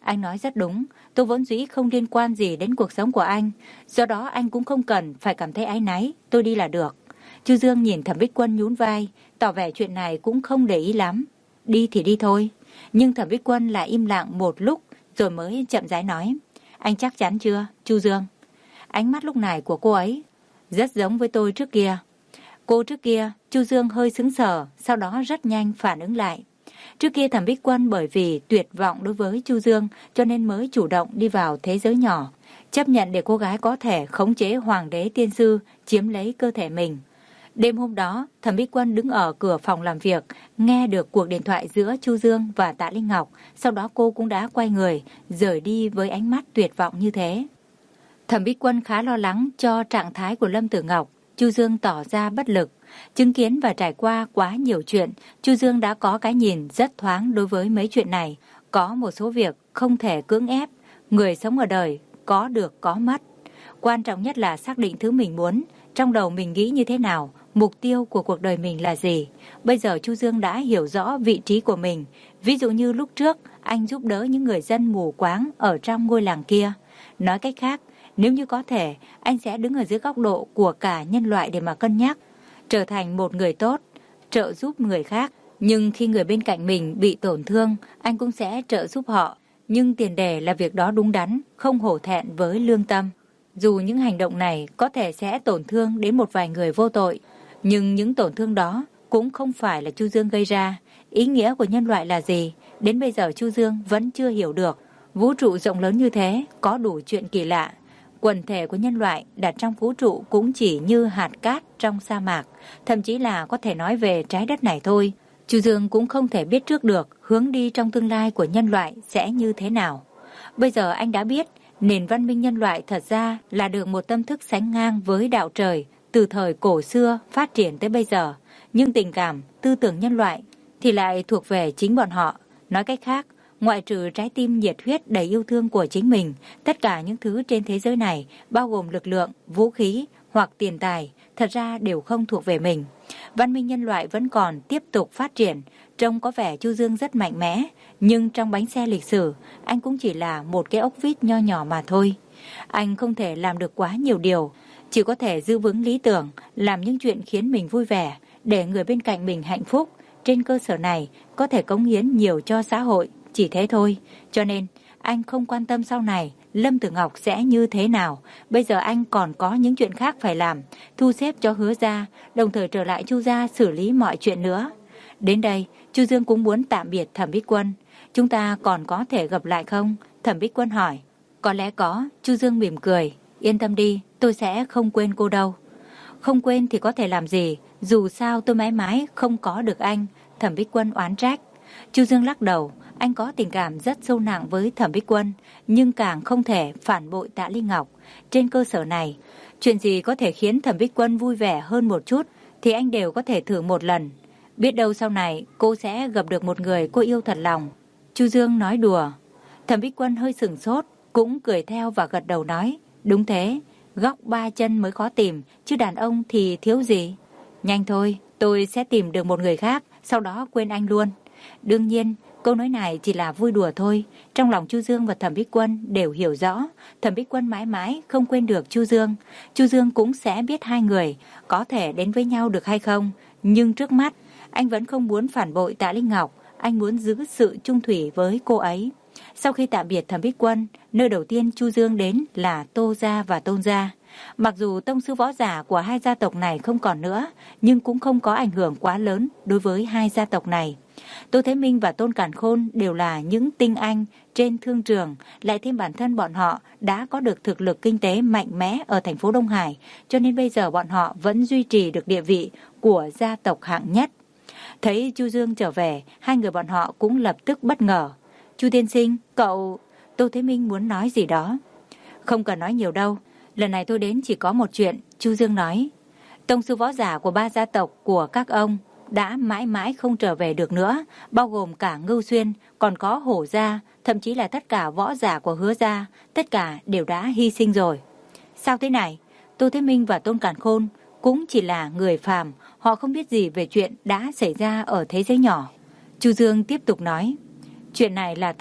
Anh nói rất đúng, tôi vốn dĩ không liên quan gì đến cuộc sống của anh, do đó anh cũng không cần phải cảm thấy áy náy, tôi đi là được. Chu Dương nhìn Thẩm Bích Quân nhún vai, tỏ vẻ chuyện này cũng không để ý lắm. Đi thì đi thôi. Nhưng Thẩm Bích Quân lại im lặng một lúc rồi mới chậm rãi nói. Anh chắc chắn chưa, Chu Dương? Ánh mắt lúc này của cô ấy rất giống với tôi trước kia. Cô trước kia, Chu Dương hơi sững sờ, sau đó rất nhanh phản ứng lại. Trước kia Thẩm Bích Quân bởi vì tuyệt vọng đối với Chu Dương cho nên mới chủ động đi vào thế giới nhỏ, chấp nhận để cô gái có thể khống chế hoàng đế tiên sư chiếm lấy cơ thể mình. Đêm hôm đó, Thẩm Bích Quân đứng ở cửa phòng làm việc, nghe được cuộc điện thoại giữa Chu Dương và Tạ Linh Ngọc, sau đó cô cũng đã quay người, rời đi với ánh mắt tuyệt vọng như thế. Thẩm Bích Quân khá lo lắng cho trạng thái của Lâm Tử Ngọc, Chu Dương tỏ ra bất lực. Chứng kiến và trải qua quá nhiều chuyện, Chu Dương đã có cái nhìn rất thoáng đối với mấy chuyện này. Có một số việc không thể cưỡng ép, người sống ở đời có được có mất. Quan trọng nhất là xác định thứ mình muốn, trong đầu mình nghĩ như thế nào, mục tiêu của cuộc đời mình là gì. Bây giờ Chu Dương đã hiểu rõ vị trí của mình. Ví dụ như lúc trước, anh giúp đỡ những người dân mù quáng ở trong ngôi làng kia. Nói cách khác, nếu như có thể, anh sẽ đứng ở dưới góc độ của cả nhân loại để mà cân nhắc, trở thành một người tốt, trợ giúp người khác. Nhưng khi người bên cạnh mình bị tổn thương, anh cũng sẽ trợ giúp họ. Nhưng tiền đề là việc đó đúng đắn, không hổ thẹn với lương tâm. Dù những hành động này có thể sẽ tổn thương đến một vài người vô tội, nhưng những tổn thương đó cũng không phải là Chu Dương gây ra. Ý nghĩa của nhân loại là gì? Đến bây giờ Chu Dương vẫn chưa hiểu được. Vũ trụ rộng lớn như thế, có đủ chuyện kỳ lạ. Quần thể của nhân loại đặt trong vũ trụ cũng chỉ như hạt cát trong sa mạc, thậm chí là có thể nói về trái đất này thôi. Chu Dương cũng không thể biết trước được hướng đi trong tương lai của nhân loại sẽ như thế nào. Bây giờ anh đã biết, nền văn minh nhân loại thật ra là được một tâm thức sánh ngang với đạo trời, từ thời cổ xưa phát triển tới bây giờ. Nhưng tình cảm, tư tưởng nhân loại thì lại thuộc về chính bọn họ. Nói cách khác, ngoại trừ trái tim nhiệt huyết đầy yêu thương của chính mình, tất cả những thứ trên thế giới này, bao gồm lực lượng, vũ khí hoặc tiền tài, thật ra đều không thuộc về mình. Văn minh nhân loại vẫn còn tiếp tục phát triển. Trông có vẻ Chu Dương rất mạnh mẽ, nhưng trong bánh xe lịch sử, anh cũng chỉ là một cái ốc vít nho nhỏ mà thôi. Anh không thể làm được quá nhiều điều, chỉ có thể giữ vững lý tưởng, làm những chuyện khiến mình vui vẻ, để người bên cạnh mình hạnh phúc. Trên cơ sở này, có thể cống hiến nhiều cho xã hội, chỉ thế thôi. Cho nên, anh không quan tâm sau này Lâm Tử Ngọc sẽ như thế nào. Bây giờ anh còn có những chuyện khác phải làm, thu xếp cho Hứa gia, đồng thời trở lại Chu gia xử lý mọi chuyện nữa. Đến đây, Chu Dương cũng muốn tạm biệt Thẩm Bích Quân. Chúng ta còn có thể gặp lại không? Thẩm Bích Quân hỏi. Có lẽ có. Chu Dương mỉm cười. Yên tâm đi, tôi sẽ không quên cô đâu. Không quên thì có thể làm gì, dù sao tôi mãi mãi không có được anh. Thẩm Bích Quân oán trách. Chu Dương lắc đầu. Anh có tình cảm rất sâu nặng với Thẩm Bích Quân, nhưng càng không thể phản bội Tạ Linh Ngọc. Trên cơ sở này, chuyện gì có thể khiến Thẩm Bích Quân vui vẻ hơn một chút thì anh đều có thể thử một lần. Biết đâu sau này cô sẽ gặp được một người cô yêu thật lòng. Chu Dương nói đùa. Thẩm Bích Quân hơi sửng sốt, cũng cười theo và gật đầu nói. Đúng thế, góc ba chân mới khó tìm, chứ đàn ông thì thiếu gì. Nhanh thôi, tôi sẽ tìm được một người khác, sau đó quên anh luôn. Đương nhiên, câu nói này chỉ là vui đùa thôi. Trong lòng Chu Dương và Thẩm Bích Quân đều hiểu rõ, Thẩm Bích Quân mãi mãi không quên được Chu Dương. Chu Dương cũng sẽ biết hai người có thể đến với nhau được hay không. Nhưng trước mắt, anh vẫn không muốn phản bội Tạ Linh Ngọc. Anh muốn giữ sự trung thủy với cô ấy. Sau khi tạm biệt Thẩm Bích Quân, nơi đầu tiên Chu Dương đến là Tô gia và Tôn gia. Mặc dù tông sư võ giả của hai gia tộc này không còn nữa, nhưng cũng không có ảnh hưởng quá lớn đối với hai gia tộc này. Tô Thế Minh và Tôn Càn Khôn đều là những tinh anh trên thương trường, lại thêm bản thân bọn họ đã có được thực lực kinh tế mạnh mẽ ở thành phố Đông Hải, cho nên bây giờ bọn họ vẫn duy trì được địa vị của gia tộc hạng nhất. Thấy Chu Dương trở về, hai người bọn họ cũng lập tức bất ngờ. Chu tiên sinh, cậu... Tô Thế Minh muốn nói gì đó. Không cần nói nhiều đâu, lần này tôi đến chỉ có một chuyện, Chu Dương nói. Tông sư võ giả của ba gia tộc của các ông đã mãi mãi không trở về được nữa, bao gồm cả Ngưu Xuyên, còn có Hổ gia, thậm chí là tất cả võ giả của Hứa gia, tất cả đều đã hy sinh rồi. Sao thế này? Tô Thế Minh và Tôn Càn Khôn cũng chỉ là người phàm, họ không biết gì về chuyện đã xảy ra ở thế giới nhỏ. Chu Dương tiếp tục nói, chuyện này là thật,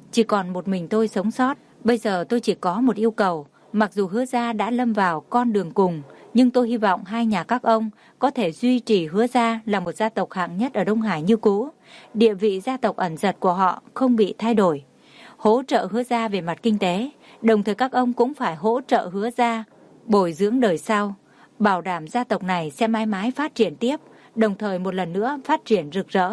chỉ còn một mình tôi sống sót. Bây giờ tôi chỉ có một yêu cầu, mặc dù Hứa gia đã lâm vào con đường cùng, nhưng tôi hy vọng hai nhà các ông có thể duy trì Hứa gia là một gia tộc hạng nhất ở Đông Hải như cũ. Địa vị gia tộc ẩn dật của họ không bị thay đổi. Hỗ trợ Hứa gia về mặt kinh tế, đồng thời các ông cũng phải hỗ trợ Hứa gia bồi dưỡng đời sau, bảo đảm gia tộc này sẽ mãi mãi phát triển tiếp, đồng thời một lần nữa phát triển rực rỡ.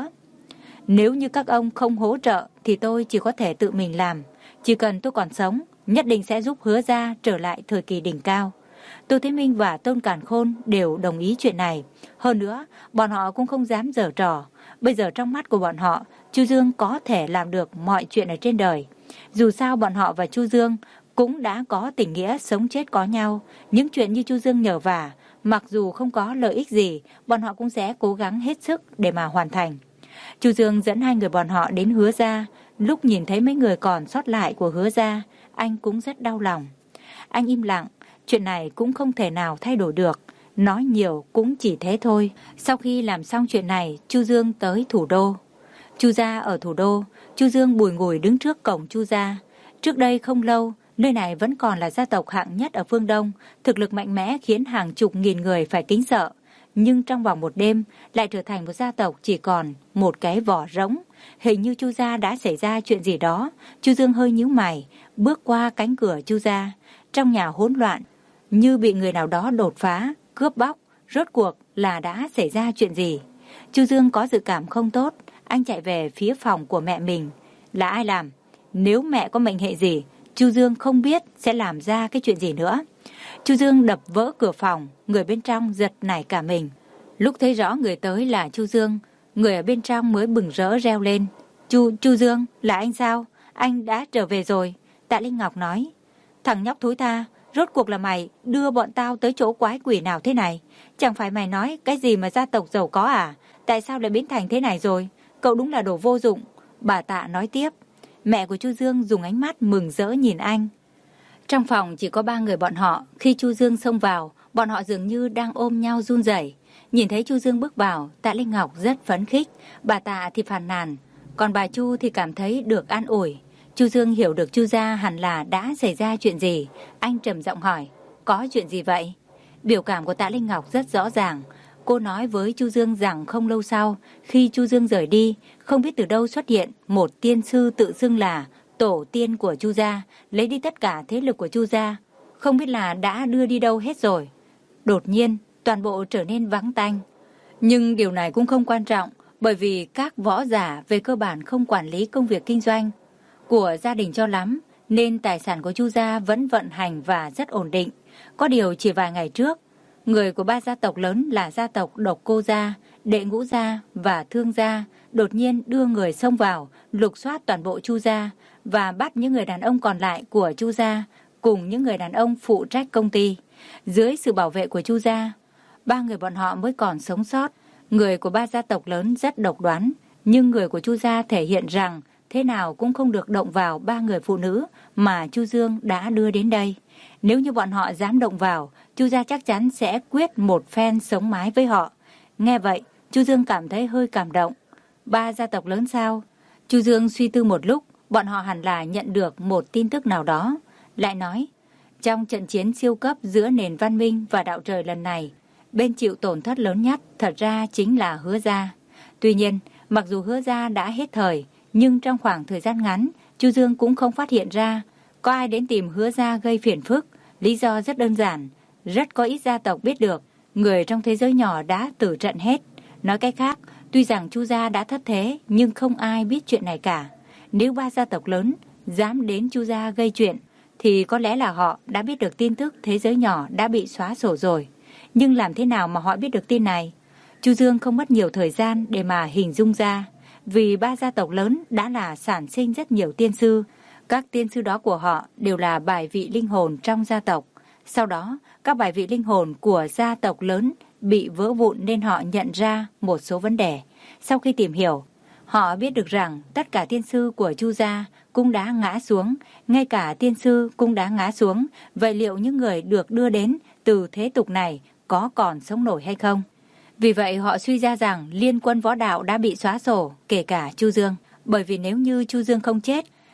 Nếu như các ông không hỗ trợ thì tôi chỉ có thể tự mình làm. Chỉ cần tôi còn sống, nhất định sẽ giúp Hứa gia trở lại thời kỳ đỉnh cao. Tô Thế Minh và Tôn Càn Khôn đều đồng ý chuyện này. Hơn nữa, bọn họ cũng không dám giở trò. Bây giờ trong mắt của bọn họ, Chu Dương có thể làm được mọi chuyện ở trên đời. Dù sao bọn họ và Chu Dương cũng đã có tình nghĩa sống chết có nhau. Những chuyện như Chu Dương nhờ vả, mặc dù không có lợi ích gì, bọn họ cũng sẽ cố gắng hết sức để mà hoàn thành. Chu Dương dẫn hai người bọn họ đến Hứa gia. Lúc nhìn thấy mấy người còn sót lại của Hứa gia, anh cũng rất đau lòng. Anh im lặng, chuyện này cũng không thể nào thay đổi được. Nói nhiều cũng chỉ thế thôi. Sau khi làm xong chuyện này, Chu Dương tới thủ đô. Chu gia ở thủ đô, Chu Dương bùi ngùi đứng trước cổng Chu gia. Trước đây không lâu, nơi này vẫn còn là gia tộc hạng nhất ở phương Đông, thực lực mạnh mẽ khiến hàng chục nghìn người phải kính sợ. Nhưng trong vòng một đêm lại trở thành một gia tộc chỉ còn một cái vỏ rỗng. Hình như Chu gia đã xảy ra chuyện gì đó. Chu Dương hơi nhíu mày, bước qua cánh cửa Chu gia. Trong nhà hỗn loạn, như bị người nào đó đột phá, cướp bóc. Rốt cuộc là đã xảy ra chuyện gì? Chu Dương có dự cảm không tốt. Anh chạy về phía phòng của mẹ mình. Là ai làm? Nếu mẹ có mệnh hệ gì, Chu Dương không biết sẽ làm ra cái chuyện gì nữa. Chu Dương đập vỡ cửa phòng, người bên trong giật nảy cả mình. Lúc thấy rõ người tới là Chu Dương, người ở bên trong mới bừng rỡ reo lên. Chu Chu Dương, là anh sao? Anh đã trở về rồi. Tạ Linh Ngọc nói. Thằng nhóc thối tha, rốt cuộc là mày đưa bọn tao tới chỗ quái quỷ nào thế này? Chẳng phải mày nói cái gì mà gia tộc giàu có à? Tại sao lại biến thành thế này rồi? Cậu đúng là đồ vô dụng. Bà Tạ nói tiếp. Mẹ của Chu Dương dùng ánh mắt mừng rỡ nhìn anh. Trong phòng chỉ có ba người bọn họ. Khi Chu Dương xông vào, bọn họ dường như đang ôm nhau run rẩy. Nhìn thấy Chu Dương bước vào, Tạ Linh Ngọc rất phấn khích. Bà Tạ thì phàn nàn, còn bà Chu thì cảm thấy được an ủi. Chu Dương hiểu được Chu gia hẳn là đã xảy ra chuyện gì. Anh trầm giọng hỏi, có chuyện gì vậy? Biểu cảm của Tạ Linh Ngọc rất rõ ràng. Cô nói với Chu Dương rằng không lâu sau, khi Chu Dương rời đi, không biết từ đâu xuất hiện một tiên sư tự xưng là tổ tiên của Chu gia, lấy đi tất cả thế lực của Chu gia, không biết là đã đưa đi đâu hết rồi. Đột nhiên, toàn bộ trở nên vắng tanh. Nhưng điều này cũng không quan trọng, bởi vì các võ giả về cơ bản không quản lý công việc kinh doanh của gia đình cho lắm, nên tài sản của Chu gia vẫn vận hành và rất ổn định. Có điều chỉ vài ngày trước, người của ba gia tộc lớn là gia tộc Độc Cô gia, Đệ Ngũ gia và Thương gia đột nhiên đưa người xông vào, lục soát toàn bộ Chu gia và bắt những người đàn ông còn lại của Chu gia cùng những người đàn ông phụ trách công ty. Dưới sự bảo vệ của Chu gia, ba người bọn họ mới còn sống sót. Người của ba gia tộc lớn rất độc đoán, nhưng người của Chu gia thể hiện rằng thế nào cũng không được động vào ba người phụ nữ mà Chu Dương đã đưa đến đây. Nếu như bọn họ dám động vào, Chu gia chắc chắn sẽ quyết một phen sống mái với họ. Nghe vậy, Chu Dương cảm thấy hơi cảm động. Ba gia tộc lớn sao? Chu Dương suy tư một lúc, bọn họ hẳn là nhận được một tin tức nào đó. Lại nói, trong trận chiến siêu cấp giữa nền văn minh và đạo trời lần này, bên chịu tổn thất lớn nhất thật ra chính là Hứa gia. Tuy nhiên, mặc dù Hứa gia đã hết thời, nhưng trong khoảng thời gian ngắn, Chu Dương cũng không phát hiện ra có ai đến tìm Hứa gia gây phiền phức. Lý do rất đơn giản, rất có ít gia tộc biết được người trong thế giới nhỏ đã tử trận hết. Nói cách khác, tuy rằng Chu gia đã thất thế, nhưng không ai biết chuyện này cả. Nếu ba gia tộc lớn dám đến Chu gia gây chuyện, thì có lẽ là họ đã biết được tin tức thế giới nhỏ đã bị xóa sổ rồi. Nhưng làm thế nào mà họ biết được tin này? Chu Dương không mất nhiều thời gian để mà hình dung ra. Vì ba gia tộc lớn đã là sản sinh rất nhiều tiên sư. Các tiên sư đó của họ đều là bài vị linh hồn trong gia tộc. Sau đó, các bài vị linh hồn của gia tộc lớn bị vỡ vụn nên họ nhận ra một số vấn đề. Sau khi tìm hiểu, họ biết được rằng tất cả tiên sư của Chu gia cũng đã ngã xuống, ngay cả tiên sư cũng đã ngã xuống. Vậy liệu những người được đưa đến từ thế tục này có còn sống nổi hay không? Vì vậy họ suy ra rằng liên quân võ đạo đã bị xóa sổ, kể cả Chu Dương. Bởi vì nếu như Chu Dương không chết,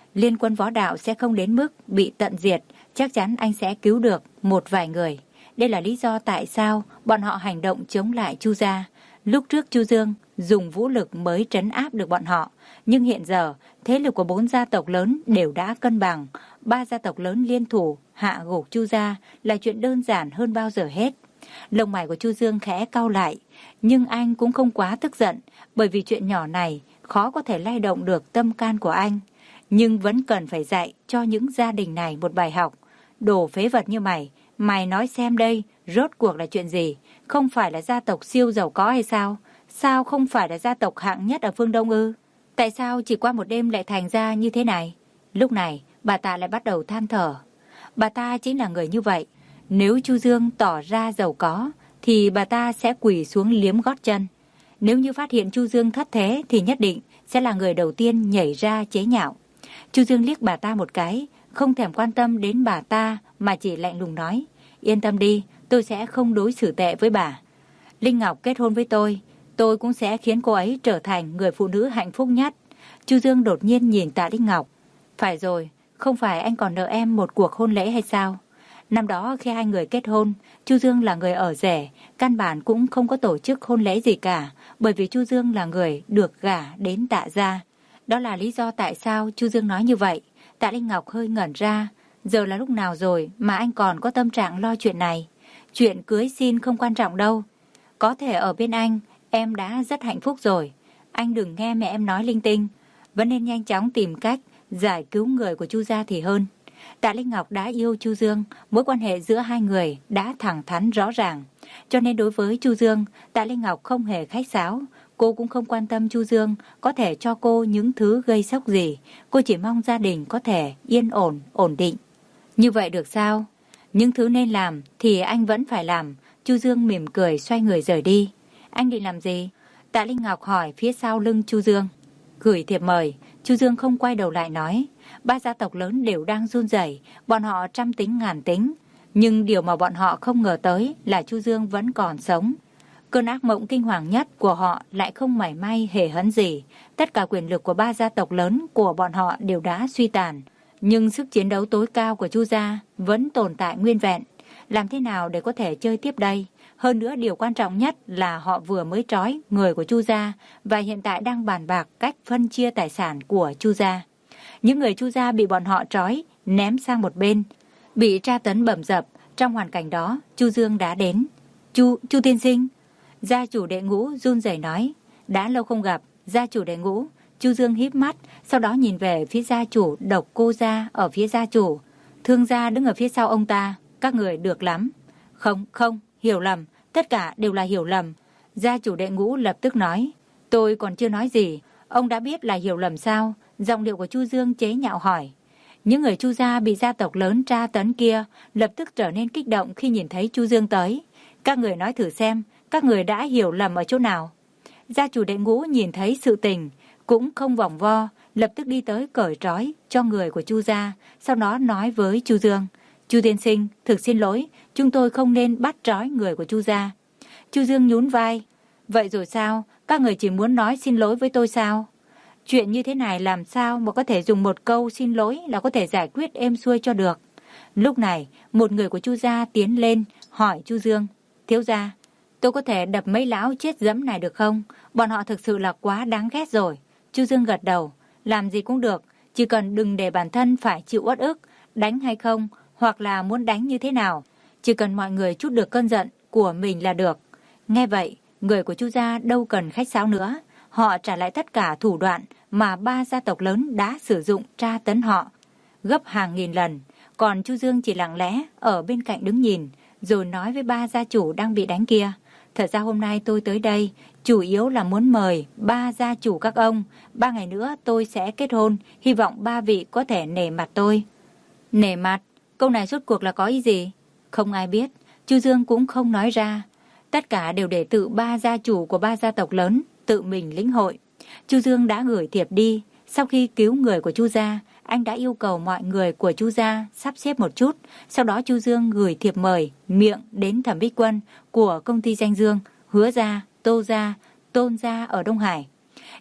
Liên quân võ đạo sẽ không đến mức bị tận diệt, chắc chắn anh sẽ cứu được một vài người. Đây là lý do tại sao bọn họ hành động chống lại Chu gia. Lúc trước Chu Dương dùng vũ lực mới trấn áp được bọn họ, nhưng hiện giờ thế lực của bốn gia tộc lớn đều đã cân bằng. Ba gia tộc lớn liên thủ hạ gục Chu gia là chuyện đơn giản hơn bao giờ hết. Lông mày của Chu Dương khẽ cau lại, nhưng anh cũng không quá tức giận, bởi vì chuyện nhỏ này khó có thể lay động được tâm can của anh. Nhưng vẫn cần phải dạy cho những gia đình này một bài học. Đồ phế vật như mày, mày nói xem đây, rốt cuộc là chuyện gì? Không phải là gia tộc siêu giàu có hay sao? Sao không phải là gia tộc hạng nhất ở phương Đông ư? Tại sao chỉ qua một đêm lại thành ra như thế này? Lúc này, bà ta lại bắt đầu than thở. Bà ta chính là người như vậy. Nếu Chu Dương tỏ ra giàu có, thì bà ta sẽ quỳ xuống liếm gót chân. Nếu như phát hiện Chu Dương thất thế, thì nhất định sẽ là người đầu tiên nhảy ra chế nhạo. Chu Dương liếc bà ta một cái, không thèm quan tâm đến bà ta mà chỉ lạnh lùng nói, yên tâm đi, tôi sẽ không đối xử tệ với bà. Linh Ngọc kết hôn với tôi, tôi cũng sẽ khiến cô ấy trở thành người phụ nữ hạnh phúc nhất. Chu Dương đột nhiên nhìn Tạ Linh Ngọc. Phải rồi, không phải anh còn nợ em một cuộc hôn lễ hay sao? Năm đó khi hai người kết hôn, Chu Dương là người ở rể, căn bản cũng không có tổ chức hôn lễ gì cả, bởi vì Chu Dương là người được gả đến Tạ gia. Đó là lý do tại sao Chu Dương nói như vậy. Tạ Linh Ngọc hơi ngẩn ra, giờ là lúc nào rồi mà anh còn có tâm trạng lo chuyện này? Chuyện cưới xin không quan trọng đâu. Có thể ở bên anh, em đã rất hạnh phúc rồi. Anh đừng nghe mẹ em nói linh tinh, vẫn nên nhanh chóng tìm cách giải cứu người của Chu gia thì hơn. Tạ Linh Ngọc đã yêu Chu Dương, mối quan hệ giữa hai người đã thẳng thắn rõ ràng. Cho nên đối với Chu Dương, Tạ Linh Ngọc không hề khách sáo. Cô cũng không quan tâm Chu Dương có thể cho cô những thứ gây sốc gì. Cô chỉ mong gia đình có thể yên ổn, ổn định. Như vậy được sao? Những thứ nên làm thì anh vẫn phải làm. Chu Dương mỉm cười xoay người rời đi. Anh định làm gì? Tạ Linh Ngọc hỏi phía sau lưng Chu Dương. Gửi thiệp mời. Chu Dương không quay đầu lại nói. Ba gia tộc lớn đều đang run rẩy, bọn họ trăm tính ngàn tính. Nhưng điều mà bọn họ không ngờ tới là Chu Dương vẫn còn sống. Cơn ác mộng kinh hoàng nhất của họ lại không mảy may hề hấn gì. Tất cả quyền lực của ba gia tộc lớn của bọn họ đều đã suy tàn. Nhưng sức chiến đấu tối cao của Chu gia vẫn tồn tại nguyên vẹn. Làm thế nào để có thể chơi tiếp đây? Hơn nữa điều quan trọng nhất là họ vừa mới trói người của Chu gia và hiện tại đang bàn bạc cách phân chia tài sản của Chu gia. Những người Chu gia bị bọn họ trói, ném sang một bên, bị tra tấn bầm dập. Trong hoàn cảnh đó, Chu Dương đã đến. Chu, Chu tiên sinh. Gia chủ Đệ Ngũ run rẩy nói. Đã lâu không gặp, gia chủ Đệ Ngũ. Chu Dương híp mắt, sau đó nhìn về phía gia chủ Độc Cô gia ở phía gia chủ. Thương gia đứng ở phía sau ông ta. Các người được lắm. Không, không, hiểu lầm. Tất cả đều là hiểu lầm. Gia chủ Đệ Ngũ lập tức nói. Tôi còn chưa nói gì. Ông đã biết là hiểu lầm sao? Giọng điệu của Chu Dương chế nhạo hỏi. Những người Chu gia bị gia tộc lớn tra tấn kia lập tức trở nên kích động khi nhìn thấy Chu Dương tới. Các người nói thử xem, các người đã hiểu lầm ở chỗ nào? Gia chủ Đệ Ngũ nhìn thấy sự tình, cũng không vòng vo, lập tức đi tới cởi trói cho người của Chu gia, sau đó nói với Chu Dương. Chu tiên sinh, thực xin lỗi, chúng tôi không nên bắt trói người của Chu gia. Chu Dương nhún vai. Vậy rồi sao? Các người chỉ muốn nói xin lỗi với tôi sao? Chuyện như thế này làm sao mà có thể dùng một câu xin lỗi là có thể giải quyết êm xuôi cho được. Lúc này, một người của Chu gia tiến lên, hỏi Chu Dương. Thiếu gia, tôi có thể đập mấy lão chết dẫm này được không? Bọn họ thực sự là quá đáng ghét rồi. Chu Dương gật đầu. Làm gì cũng được, chỉ cần đừng để bản thân phải chịu uất ức, đánh hay không, hoặc là muốn đánh như thế nào. Chỉ cần mọi người trút được cơn giận của mình là được. Nghe vậy, người của Chu gia đâu cần khách sáo nữa. Họ trả lại tất cả thủ đoạn mà ba gia tộc lớn đã sử dụng tra tấn họ, gấp hàng nghìn lần. Còn Chu Dương chỉ lặng lẽ ở bên cạnh đứng nhìn, rồi nói với ba gia chủ đang bị đánh kia. Thật ra hôm nay tôi tới đây, chủ yếu là muốn mời ba gia chủ các ông. Ba ngày nữa tôi sẽ kết hôn, hy vọng ba vị có thể nể mặt tôi. Nể mặt? Câu này rốt cuộc là có ý gì? Không ai biết, Chu Dương cũng không nói ra. Tất cả đều để tự ba gia chủ của ba gia tộc lớn tự mình lĩnh hội. Chu Dương đã gửi thiệp đi. Sau khi cứu người của Chu gia, anh đã yêu cầu mọi người của Chu gia sắp xếp một chút. Sau đó Chu Dương gửi thiệp mời miệng đến Thẩm Bích Quân của công ty Danh Dương, Hứa gia, Tô gia, Tôn gia ở Đông Hải.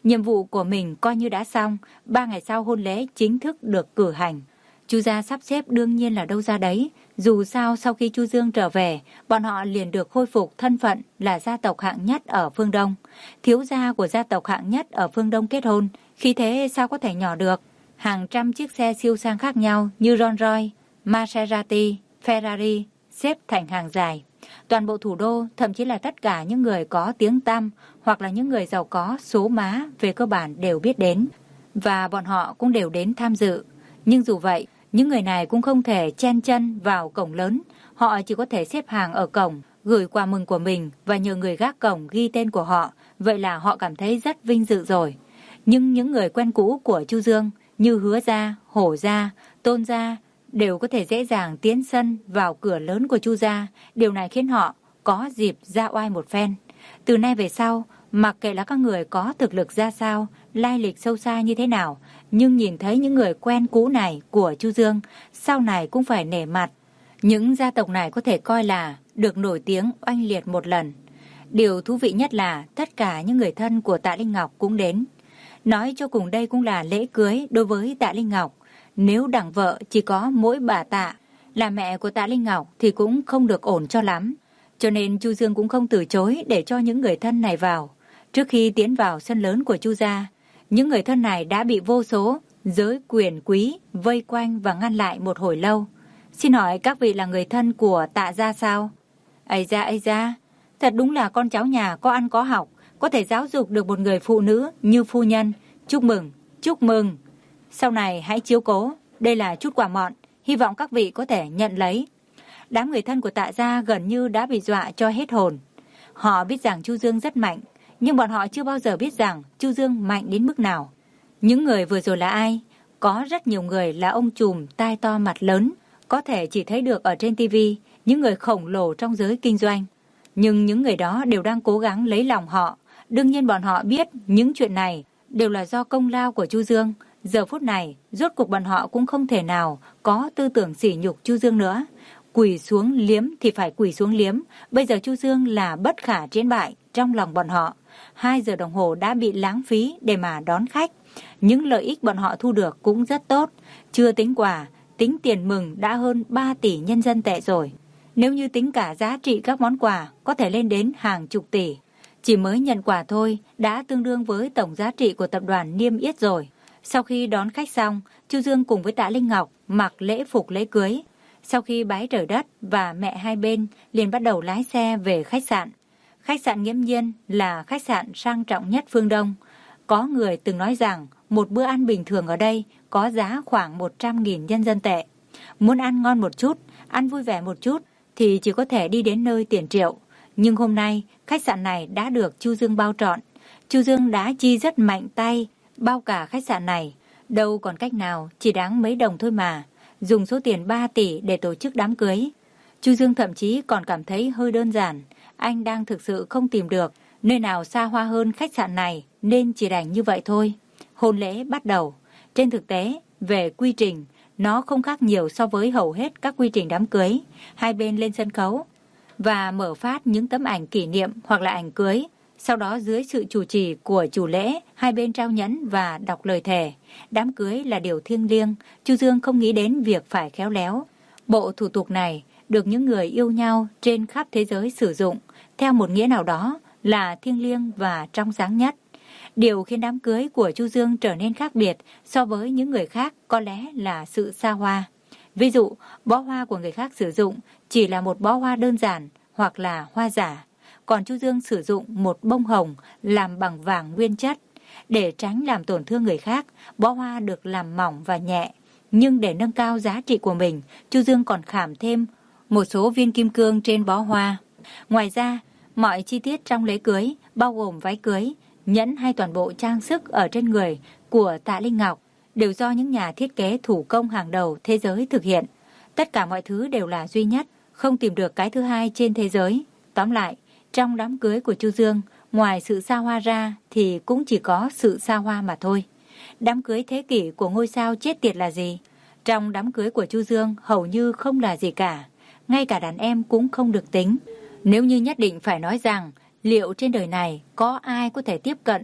Nhiệm vụ của mình coi như đã xong, ba ngày sau hôn lễ chính thức được cử hành. Chu gia sắp xếp đương nhiên là đâu ra đấy. Dù sao sau khi Chu Dương trở về, bọn họ liền được khôi phục thân phận là gia tộc hạng nhất ở phương Đông. Thiếu gia của gia tộc hạng nhất ở phương Đông kết hôn, khí thế sao có thể nhỏ được. Hàng trăm chiếc xe siêu sang khác nhau như Rolls Royce, Maserati, Ferrari xếp thành hàng dài. Toàn bộ thủ đô, thậm chí là tất cả những người có tiếng tăm hoặc là những người giàu có số má về cơ bản đều biết đến. Và bọn họ cũng đều đến tham dự. Nhưng dù vậy, những người này cũng không thể chen chân vào cổng lớn. Họ chỉ có thể xếp hàng ở cổng, gửi quà mừng của mình và nhờ người gác cổng ghi tên của họ. Vậy là họ cảm thấy rất vinh dự rồi. Nhưng những người quen cũ của Chu Dương như Hứa gia, Hổ gia, Tôn gia đều có thể dễ dàng tiến sân vào cửa lớn của Chu gia. Điều này khiến họ có dịp ra oai một phen. Từ nay về sau, mặc kệ là các người có thực lực ra sao, lai lịch sâu xa như thế nào, nhưng nhìn thấy những người quen cũ này của Chu Dương, sau này cũng phải nể mặt. Những gia tộc này có thể coi là được nổi tiếng oanh liệt một lần. Điều thú vị nhất là tất cả những người thân của Tạ Linh Ngọc cũng đến. Nói cho cùng đây cũng là lễ cưới đối với Tạ Linh Ngọc. Nếu đẳng vợ chỉ có mỗi bà Tạ là mẹ của Tạ Linh Ngọc thì cũng không được ổn cho lắm. Cho nên Chu Dương cũng không từ chối để cho những người thân này vào. Trước khi tiến vào sân lớn của Chu gia, những người thân này đã bị vô số giới quyền quý vây quanh và ngăn lại một hồi lâu. Xin hỏi các vị là người thân của Tạ gia sao? Ây da ây da, thật đúng là con cháu nhà có ăn có học, có thể giáo dục được một người phụ nữ như phu nhân. Chúc mừng, chúc mừng. Sau này hãy chiếu cố, đây là chút quà mọn, hy vọng các vị có thể nhận lấy. Đám người thân của Tạ gia gần như đã bị dọa cho hết hồn. Họ biết rằng Chu Dương rất mạnh, nhưng bọn họ chưa bao giờ biết rằng Chu Dương mạnh đến mức nào. Những người vừa rồi là ai? Có rất nhiều người là ông trùm tai to mặt lớn, có thể chỉ thấy được ở trên tivi, những người khổng lồ trong giới kinh doanh. Nhưng những người đó đều đang cố gắng lấy lòng họ. Đương nhiên bọn họ biết những chuyện này đều là do công lao của Chu Dương. Giờ phút này, rốt cuộc bọn họ cũng không thể nào có tư tưởng sỉ nhục Chu Dương nữa. Quỳ xuống liếm thì phải quỳ xuống liếm. Bây giờ Chu Dương là bất khả chiến bại trong lòng bọn họ. Hai giờ đồng hồ đã bị lãng phí để mà đón khách. Những lợi ích bọn họ thu được cũng rất tốt. Chưa tính quà, tính tiền mừng đã hơn ba tỷ nhân dân tệ rồi. Nếu như tính cả giá trị các món quà, có thể lên đến hàng chục tỷ. Chỉ mới nhận quà thôi đã tương đương với tổng giá trị của tập đoàn niêm yết rồi. Sau khi đón khách xong, Chu Dương cùng với Tạ Linh Ngọc mặc lễ phục lễ cưới. Sau khi bái trời đất và mẹ hai bên liền bắt đầu lái xe về khách sạn. Khách sạn Nghiễm Nhiên là khách sạn sang trọng nhất phương Đông. Có người từng nói rằng một bữa ăn bình thường ở đây có giá khoảng một trăm nghìn nhân dân tệ. Muốn ăn ngon một chút, ăn vui vẻ một chút thì chỉ có thể đi đến nơi tiền triệu. Nhưng hôm nay khách sạn này đã được Chu Dương bao trọn. Chu Dương đã chi rất mạnh tay bao cả khách sạn này. Đâu còn cách nào, chỉ đáng mấy đồng thôi mà. Dùng số tiền ba tỷ để tổ chức đám cưới. Chu Dương thậm chí còn cảm thấy hơi đơn giản. Anh đang thực sự không tìm được nơi nào xa hoa hơn khách sạn này nên chỉ đành như vậy thôi. Hôn lễ bắt đầu. Trên thực tế, về quy trình, nó không khác nhiều so với hầu hết các quy trình đám cưới. Hai bên lên sân khấu và mở phát những tấm ảnh kỷ niệm hoặc là ảnh cưới. Sau đó dưới sự chủ trì của chủ lễ, hai bên trao nhẫn và đọc lời thề. Đám cưới là điều thiêng liêng, Chu Dương không nghĩ đến việc phải khéo léo. Bộ thủ tục này được những người yêu nhau trên khắp thế giới sử dụng, theo một nghĩa nào đó là thiêng liêng và trong sáng nhất. Điều khiến đám cưới của Chu Dương trở nên khác biệt so với những người khác có lẽ là sự xa hoa. Ví dụ, bó hoa của người khác sử dụng chỉ là một bó hoa đơn giản hoặc là hoa giả. Còn Chu Dương sử dụng một bông hồng làm bằng vàng nguyên chất. Để tránh làm tổn thương người khác, bó hoa được làm mỏng và nhẹ. Nhưng để nâng cao giá trị của mình, Chu Dương còn khảm thêm một số viên kim cương trên bó hoa. Ngoài ra, mọi chi tiết trong lễ cưới, bao gồm váy cưới, nhẫn hay toàn bộ trang sức ở trên người của Tạ Linh Ngọc, đều do những nhà thiết kế thủ công hàng đầu thế giới thực hiện. Tất cả mọi thứ đều là duy nhất, không tìm được cái thứ hai trên thế giới. Tóm lại, trong đám cưới của Chu Dương, ngoài sự xa hoa ra thì cũng chỉ có sự xa hoa mà thôi. Đám cưới thế kỷ của ngôi sao chết tiệt là gì? Trong đám cưới của Chu Dương hầu như không là gì cả. Ngay cả đàn em cũng không được tính. Nếu như nhất định phải nói rằng liệu trên đời này có ai có thể tiếp cận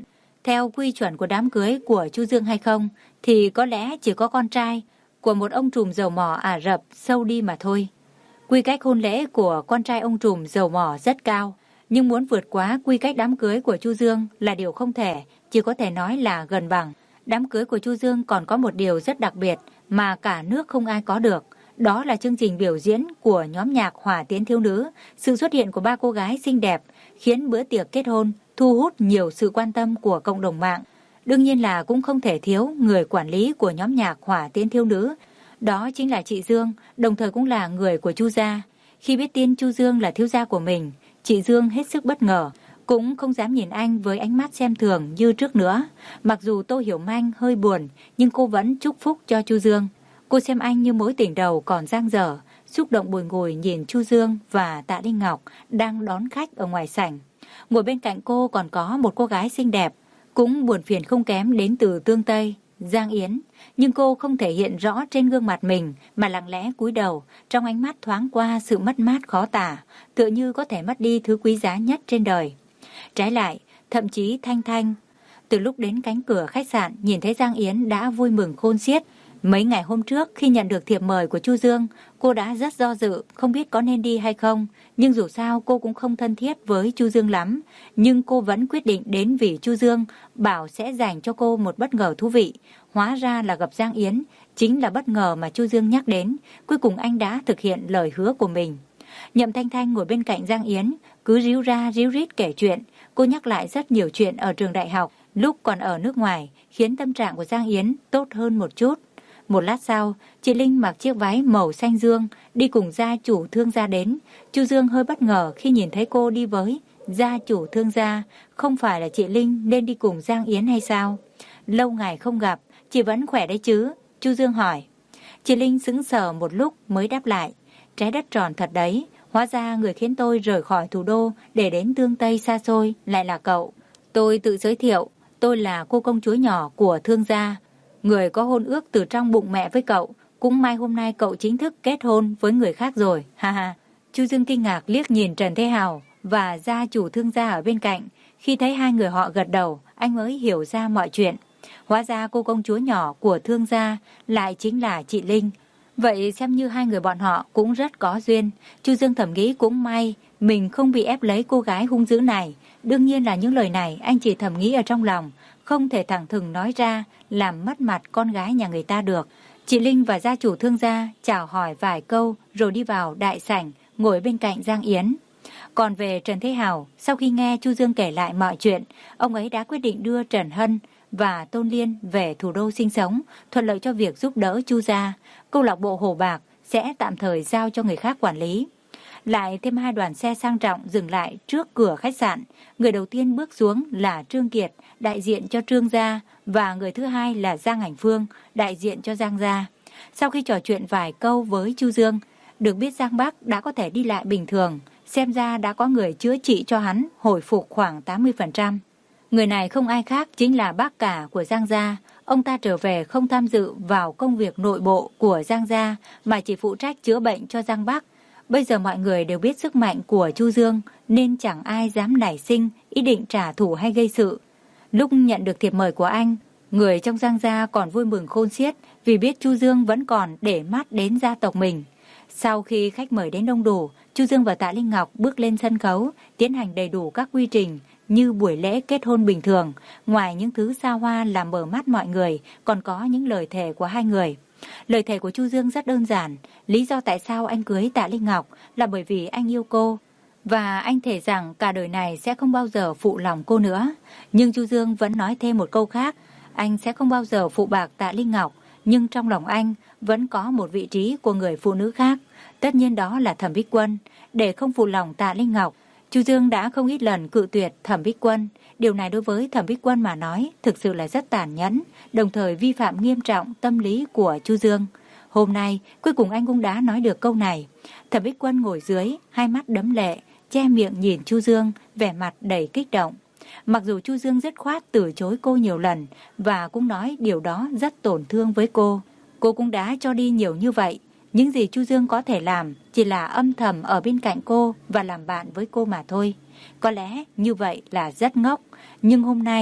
Theo quy chuẩn của đám cưới của Chu Dương hay không, thì có lẽ chỉ có con trai của một ông trùm dầu mỏ Ả Rập sâu đi mà thôi. Quy cách hôn lễ của con trai ông trùm dầu mỏ rất cao, nhưng muốn vượt quá quy cách đám cưới của Chu Dương là điều không thể, chỉ có thể nói là gần bằng. Đám cưới của Chu Dương còn có một điều rất đặc biệt mà cả nước không ai có được. Đó là chương trình biểu diễn của nhóm nhạc Hỏa Tiến Thiếu Nữ. Sự xuất hiện của ba cô gái xinh đẹp khiến bữa tiệc kết hôn thu hút nhiều sự quan tâm của cộng đồng mạng. Đương nhiên là cũng không thể thiếu người quản lý của nhóm nhạc Hỏa Tiến Thiếu Nữ. Đó chính là chị Dương, đồng thời cũng là người của Chu gia. Khi biết tin Chu Dương là thiếu gia của mình, chị Dương hết sức bất ngờ, cũng không dám nhìn anh với ánh mắt xem thường như trước nữa. Mặc dù Tô Hiểu Manh hơi buồn, nhưng cô vẫn chúc phúc cho Chu Dương. Cô xem anh như mối tình đầu còn dang dở, xúc động bùi ngùi nhìn Chu Dương và Tạ Linh Ngọc đang đón khách ở ngoài sảnh. Ngồi bên cạnh cô còn có một cô gái xinh đẹp, cũng buồn phiền không kém đến từ Tương Tây, Giang Yến. Nhưng cô không thể hiện rõ trên gương mặt mình mà lặng lẽ cúi đầu, trong ánh mắt thoáng qua sự mất mát khó tả, tựa như có thể mất đi thứ quý giá nhất trên đời. Trái lại, thậm chí Thanh Thanh, từ lúc đến cánh cửa khách sạn nhìn thấy Giang Yến đã vui mừng khôn xiết. Mấy ngày hôm trước khi nhận được thiệp mời của Chu Dương, cô đã rất do dự, không biết có nên đi hay không. Nhưng dù sao cô cũng không thân thiết với Chu Dương lắm. Nhưng cô vẫn quyết định đến vì Chu Dương bảo sẽ dành cho cô một bất ngờ thú vị. Hóa ra là gặp Giang Yến, chính là bất ngờ mà Chu Dương nhắc đến. Cuối cùng anh đã thực hiện lời hứa của mình. Nhậm Thanh Thanh ngồi bên cạnh Giang Yến, cứ ríu ra ríu rít kể chuyện. Cô nhắc lại rất nhiều chuyện ở trường đại học, lúc còn ở nước ngoài, khiến tâm trạng của Giang Yến tốt hơn một chút. Một lát sau, chị Linh mặc chiếc váy màu xanh dương, đi cùng gia chủ Thương gia đến. Chu Dương hơi bất ngờ khi nhìn thấy cô đi với gia chủ Thương gia. Không phải là chị Linh nên đi cùng Giang Yến hay sao? Lâu ngày không gặp, chị vẫn khỏe đấy chứ? Chu Dương hỏi. Chị Linh sững sờ một lúc mới đáp lại. Trái đất tròn thật đấy, hóa ra người khiến tôi rời khỏi thủ đô để đến Tương Tây xa xôi lại là cậu. Tôi tự giới thiệu, tôi là cô công chúa nhỏ của Thương gia, người có hôn ước từ trong bụng mẹ với cậu. Cũng may hôm nay cậu chính thức kết hôn với người khác rồi, ha ha. Chu Dương kinh ngạc liếc nhìn Trần Thế Hào và gia chủ Thương gia ở bên cạnh. Khi thấy hai người họ gật đầu, anh mới hiểu ra mọi chuyện. Hóa ra cô công chúa nhỏ của Thương gia lại chính là chị Linh. Vậy xem như hai người bọn họ cũng rất có duyên. Chu Dương thầm nghĩ cũng may mình không bị ép lấy cô gái hung dữ này. Đương nhiên là những lời này anh chỉ thầm nghĩ ở trong lòng, không thể thẳng thừng nói ra, làm mất mặt con gái nhà người ta được. Chị Linh và gia chủ Thương gia chào hỏi vài câu rồi đi vào đại sảnh, ngồi bên cạnh Giang Yến. Còn về Trần Thế Hào, sau khi nghe Chu Dương kể lại mọi chuyện, ông ấy đã quyết định đưa Trần Hân và Tôn Liên về thủ đô sinh sống, thuận lợi cho việc giúp đỡ Chu gia. Câu lạc bộ Hồ Bạc sẽ tạm thời giao cho người khác quản lý. Lại thêm hai đoàn xe sang trọng dừng lại trước cửa khách sạn. Người đầu tiên bước xuống là Trương Kiệt, đại diện cho Trương gia, và người thứ hai là Giang Ảnh Phương, đại diện cho Giang gia. Sau khi trò chuyện vài câu với Chu Dương, được biết Giang Bắc đã có thể đi lại bình thường, xem ra đã có người chữa trị cho hắn hồi phục khoảng tám mươi phần trăm. Người này không ai khác chính là bác cả của Giang gia. Ông ta trở về không tham dự vào công việc nội bộ của Giang gia mà chỉ phụ trách chữa bệnh cho Giang Bắc. Bây giờ mọi người đều biết sức mạnh của Chu Dương nên chẳng ai dám nảy sinh ý định trả thù hay gây sự. Lúc nhận được thiệp mời của anh, người trong Giang gia còn vui mừng khôn xiết vì biết Chu Dương vẫn còn để mắt đến gia tộc mình. Sau khi khách mời đến đông đủ, Chu Dương và Tạ Linh Ngọc bước lên sân khấu, tiến hành đầy đủ các quy trình như buổi lễ kết hôn bình thường. Ngoài những thứ xa hoa làm mở mắt mọi người, còn có những lời thề của hai người. Lời thề của Chu Dương rất đơn giản. Lý do tại sao anh cưới Tạ Linh Ngọc là bởi vì anh yêu cô, và anh thề rằng cả đời này sẽ không bao giờ phụ lòng cô nữa. Nhưng Chu Dương vẫn nói thêm một câu khác. Anh sẽ không bao giờ phụ bạc Tạ Linh Ngọc, nhưng trong lòng anh vẫn có một vị trí của người phụ nữ khác. Tất nhiên đó là Thẩm Bích Quân. Để không phụ lòng Tạ Linh Ngọc, Chu Dương đã không ít lần cự tuyệt Thẩm Bích Quân. Điều này đối với Thẩm Bích Quân mà nói thực sự là rất tàn nhẫn, đồng thời vi phạm nghiêm trọng tâm lý của Chu Dương. Hôm nay, cuối cùng anh cũng đã nói được câu này. Thẩm Bích Quân ngồi dưới, hai mắt đẫm lệ, che miệng nhìn Chu Dương, vẻ mặt đầy kích động. Mặc dù Chu Dương dứt khoát từ chối cô nhiều lần và cũng nói điều đó rất tổn thương với cô. Cô cũng đã cho đi nhiều như vậy. Những gì Chu Dương có thể làm chỉ là âm thầm ở bên cạnh cô và làm bạn với cô mà thôi. Có lẽ như vậy là rất ngốc, nhưng hôm nay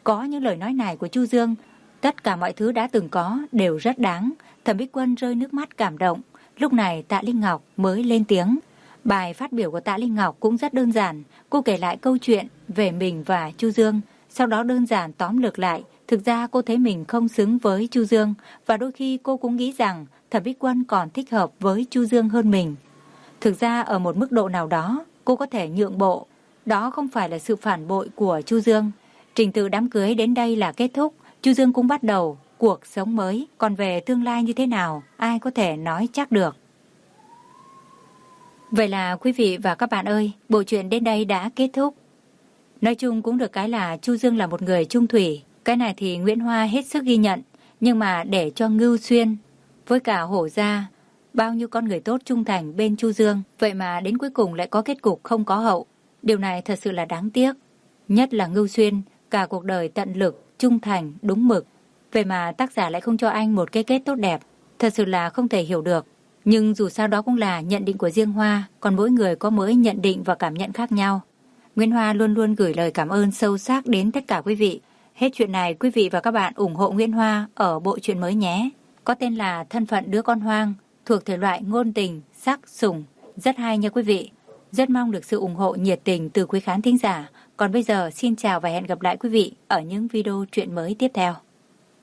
Có những lời nói này của Chu Dương, tất cả mọi thứ đã từng có đều rất đáng. Thẩm Bích Quân rơi nước mắt cảm động. Lúc này Tạ Linh Ngọc mới lên tiếng. Bài phát biểu của Tạ Linh Ngọc cũng rất đơn giản. Cô kể lại câu chuyện về mình và Chu Dương, sau đó đơn giản tóm lược lại. Thực ra cô thấy mình không xứng với Chu Dương, và đôi khi cô cũng nghĩ rằng Thẩm Bích Quân còn thích hợp với Chu Dương hơn mình. Thực ra ở một mức độ nào đó, cô có thể nhượng bộ. Đó không phải là sự phản bội của Chu Dương. Trình tự đám cưới đến đây là kết thúc. Chu Dương cũng bắt đầu cuộc sống mới. Còn về tương lai như thế nào, ai có thể nói chắc được. Vậy là quý vị và các bạn ơi, bộ truyện đến đây đã kết thúc. Nói chung cũng được cái là Chu Dương là một người trung thủy. Cái này thì Nguyễn Hoa hết sức ghi nhận. Nhưng mà để cho Ngưu Xuyên với cả Hổ Gia, bao nhiêu con người tốt trung thành bên Chu Dương, vậy mà đến cuối cùng lại có kết cục không có hậu. Điều này thật sự là đáng tiếc. Nhất là Ngưu Xuyên, cả cuộc đời tận lực, trung thành, đúng mực. Vậy mà tác giả lại không cho anh một cái kết tốt đẹp. Thật sự là không thể hiểu được. Nhưng dù sao đó cũng là nhận định của riêng Hoa, còn mỗi người có mỗi nhận định và cảm nhận khác nhau. Nguyễn Hoa luôn luôn gửi lời cảm ơn sâu sắc đến tất cả quý vị. Hết chuyện này, quý vị và các bạn ủng hộ Nguyễn Hoa ở bộ truyện mới nhé. Có tên là Thân phận đứa con hoang, thuộc thể loại ngôn tình, sắc, sủng. Rất hay nha quý vị. Rất mong được sự ủng hộ nhiệt tình từ quý khán thính giả. Còn bây giờ xin chào và hẹn gặp lại quý vị ở những video truyện mới tiếp theo.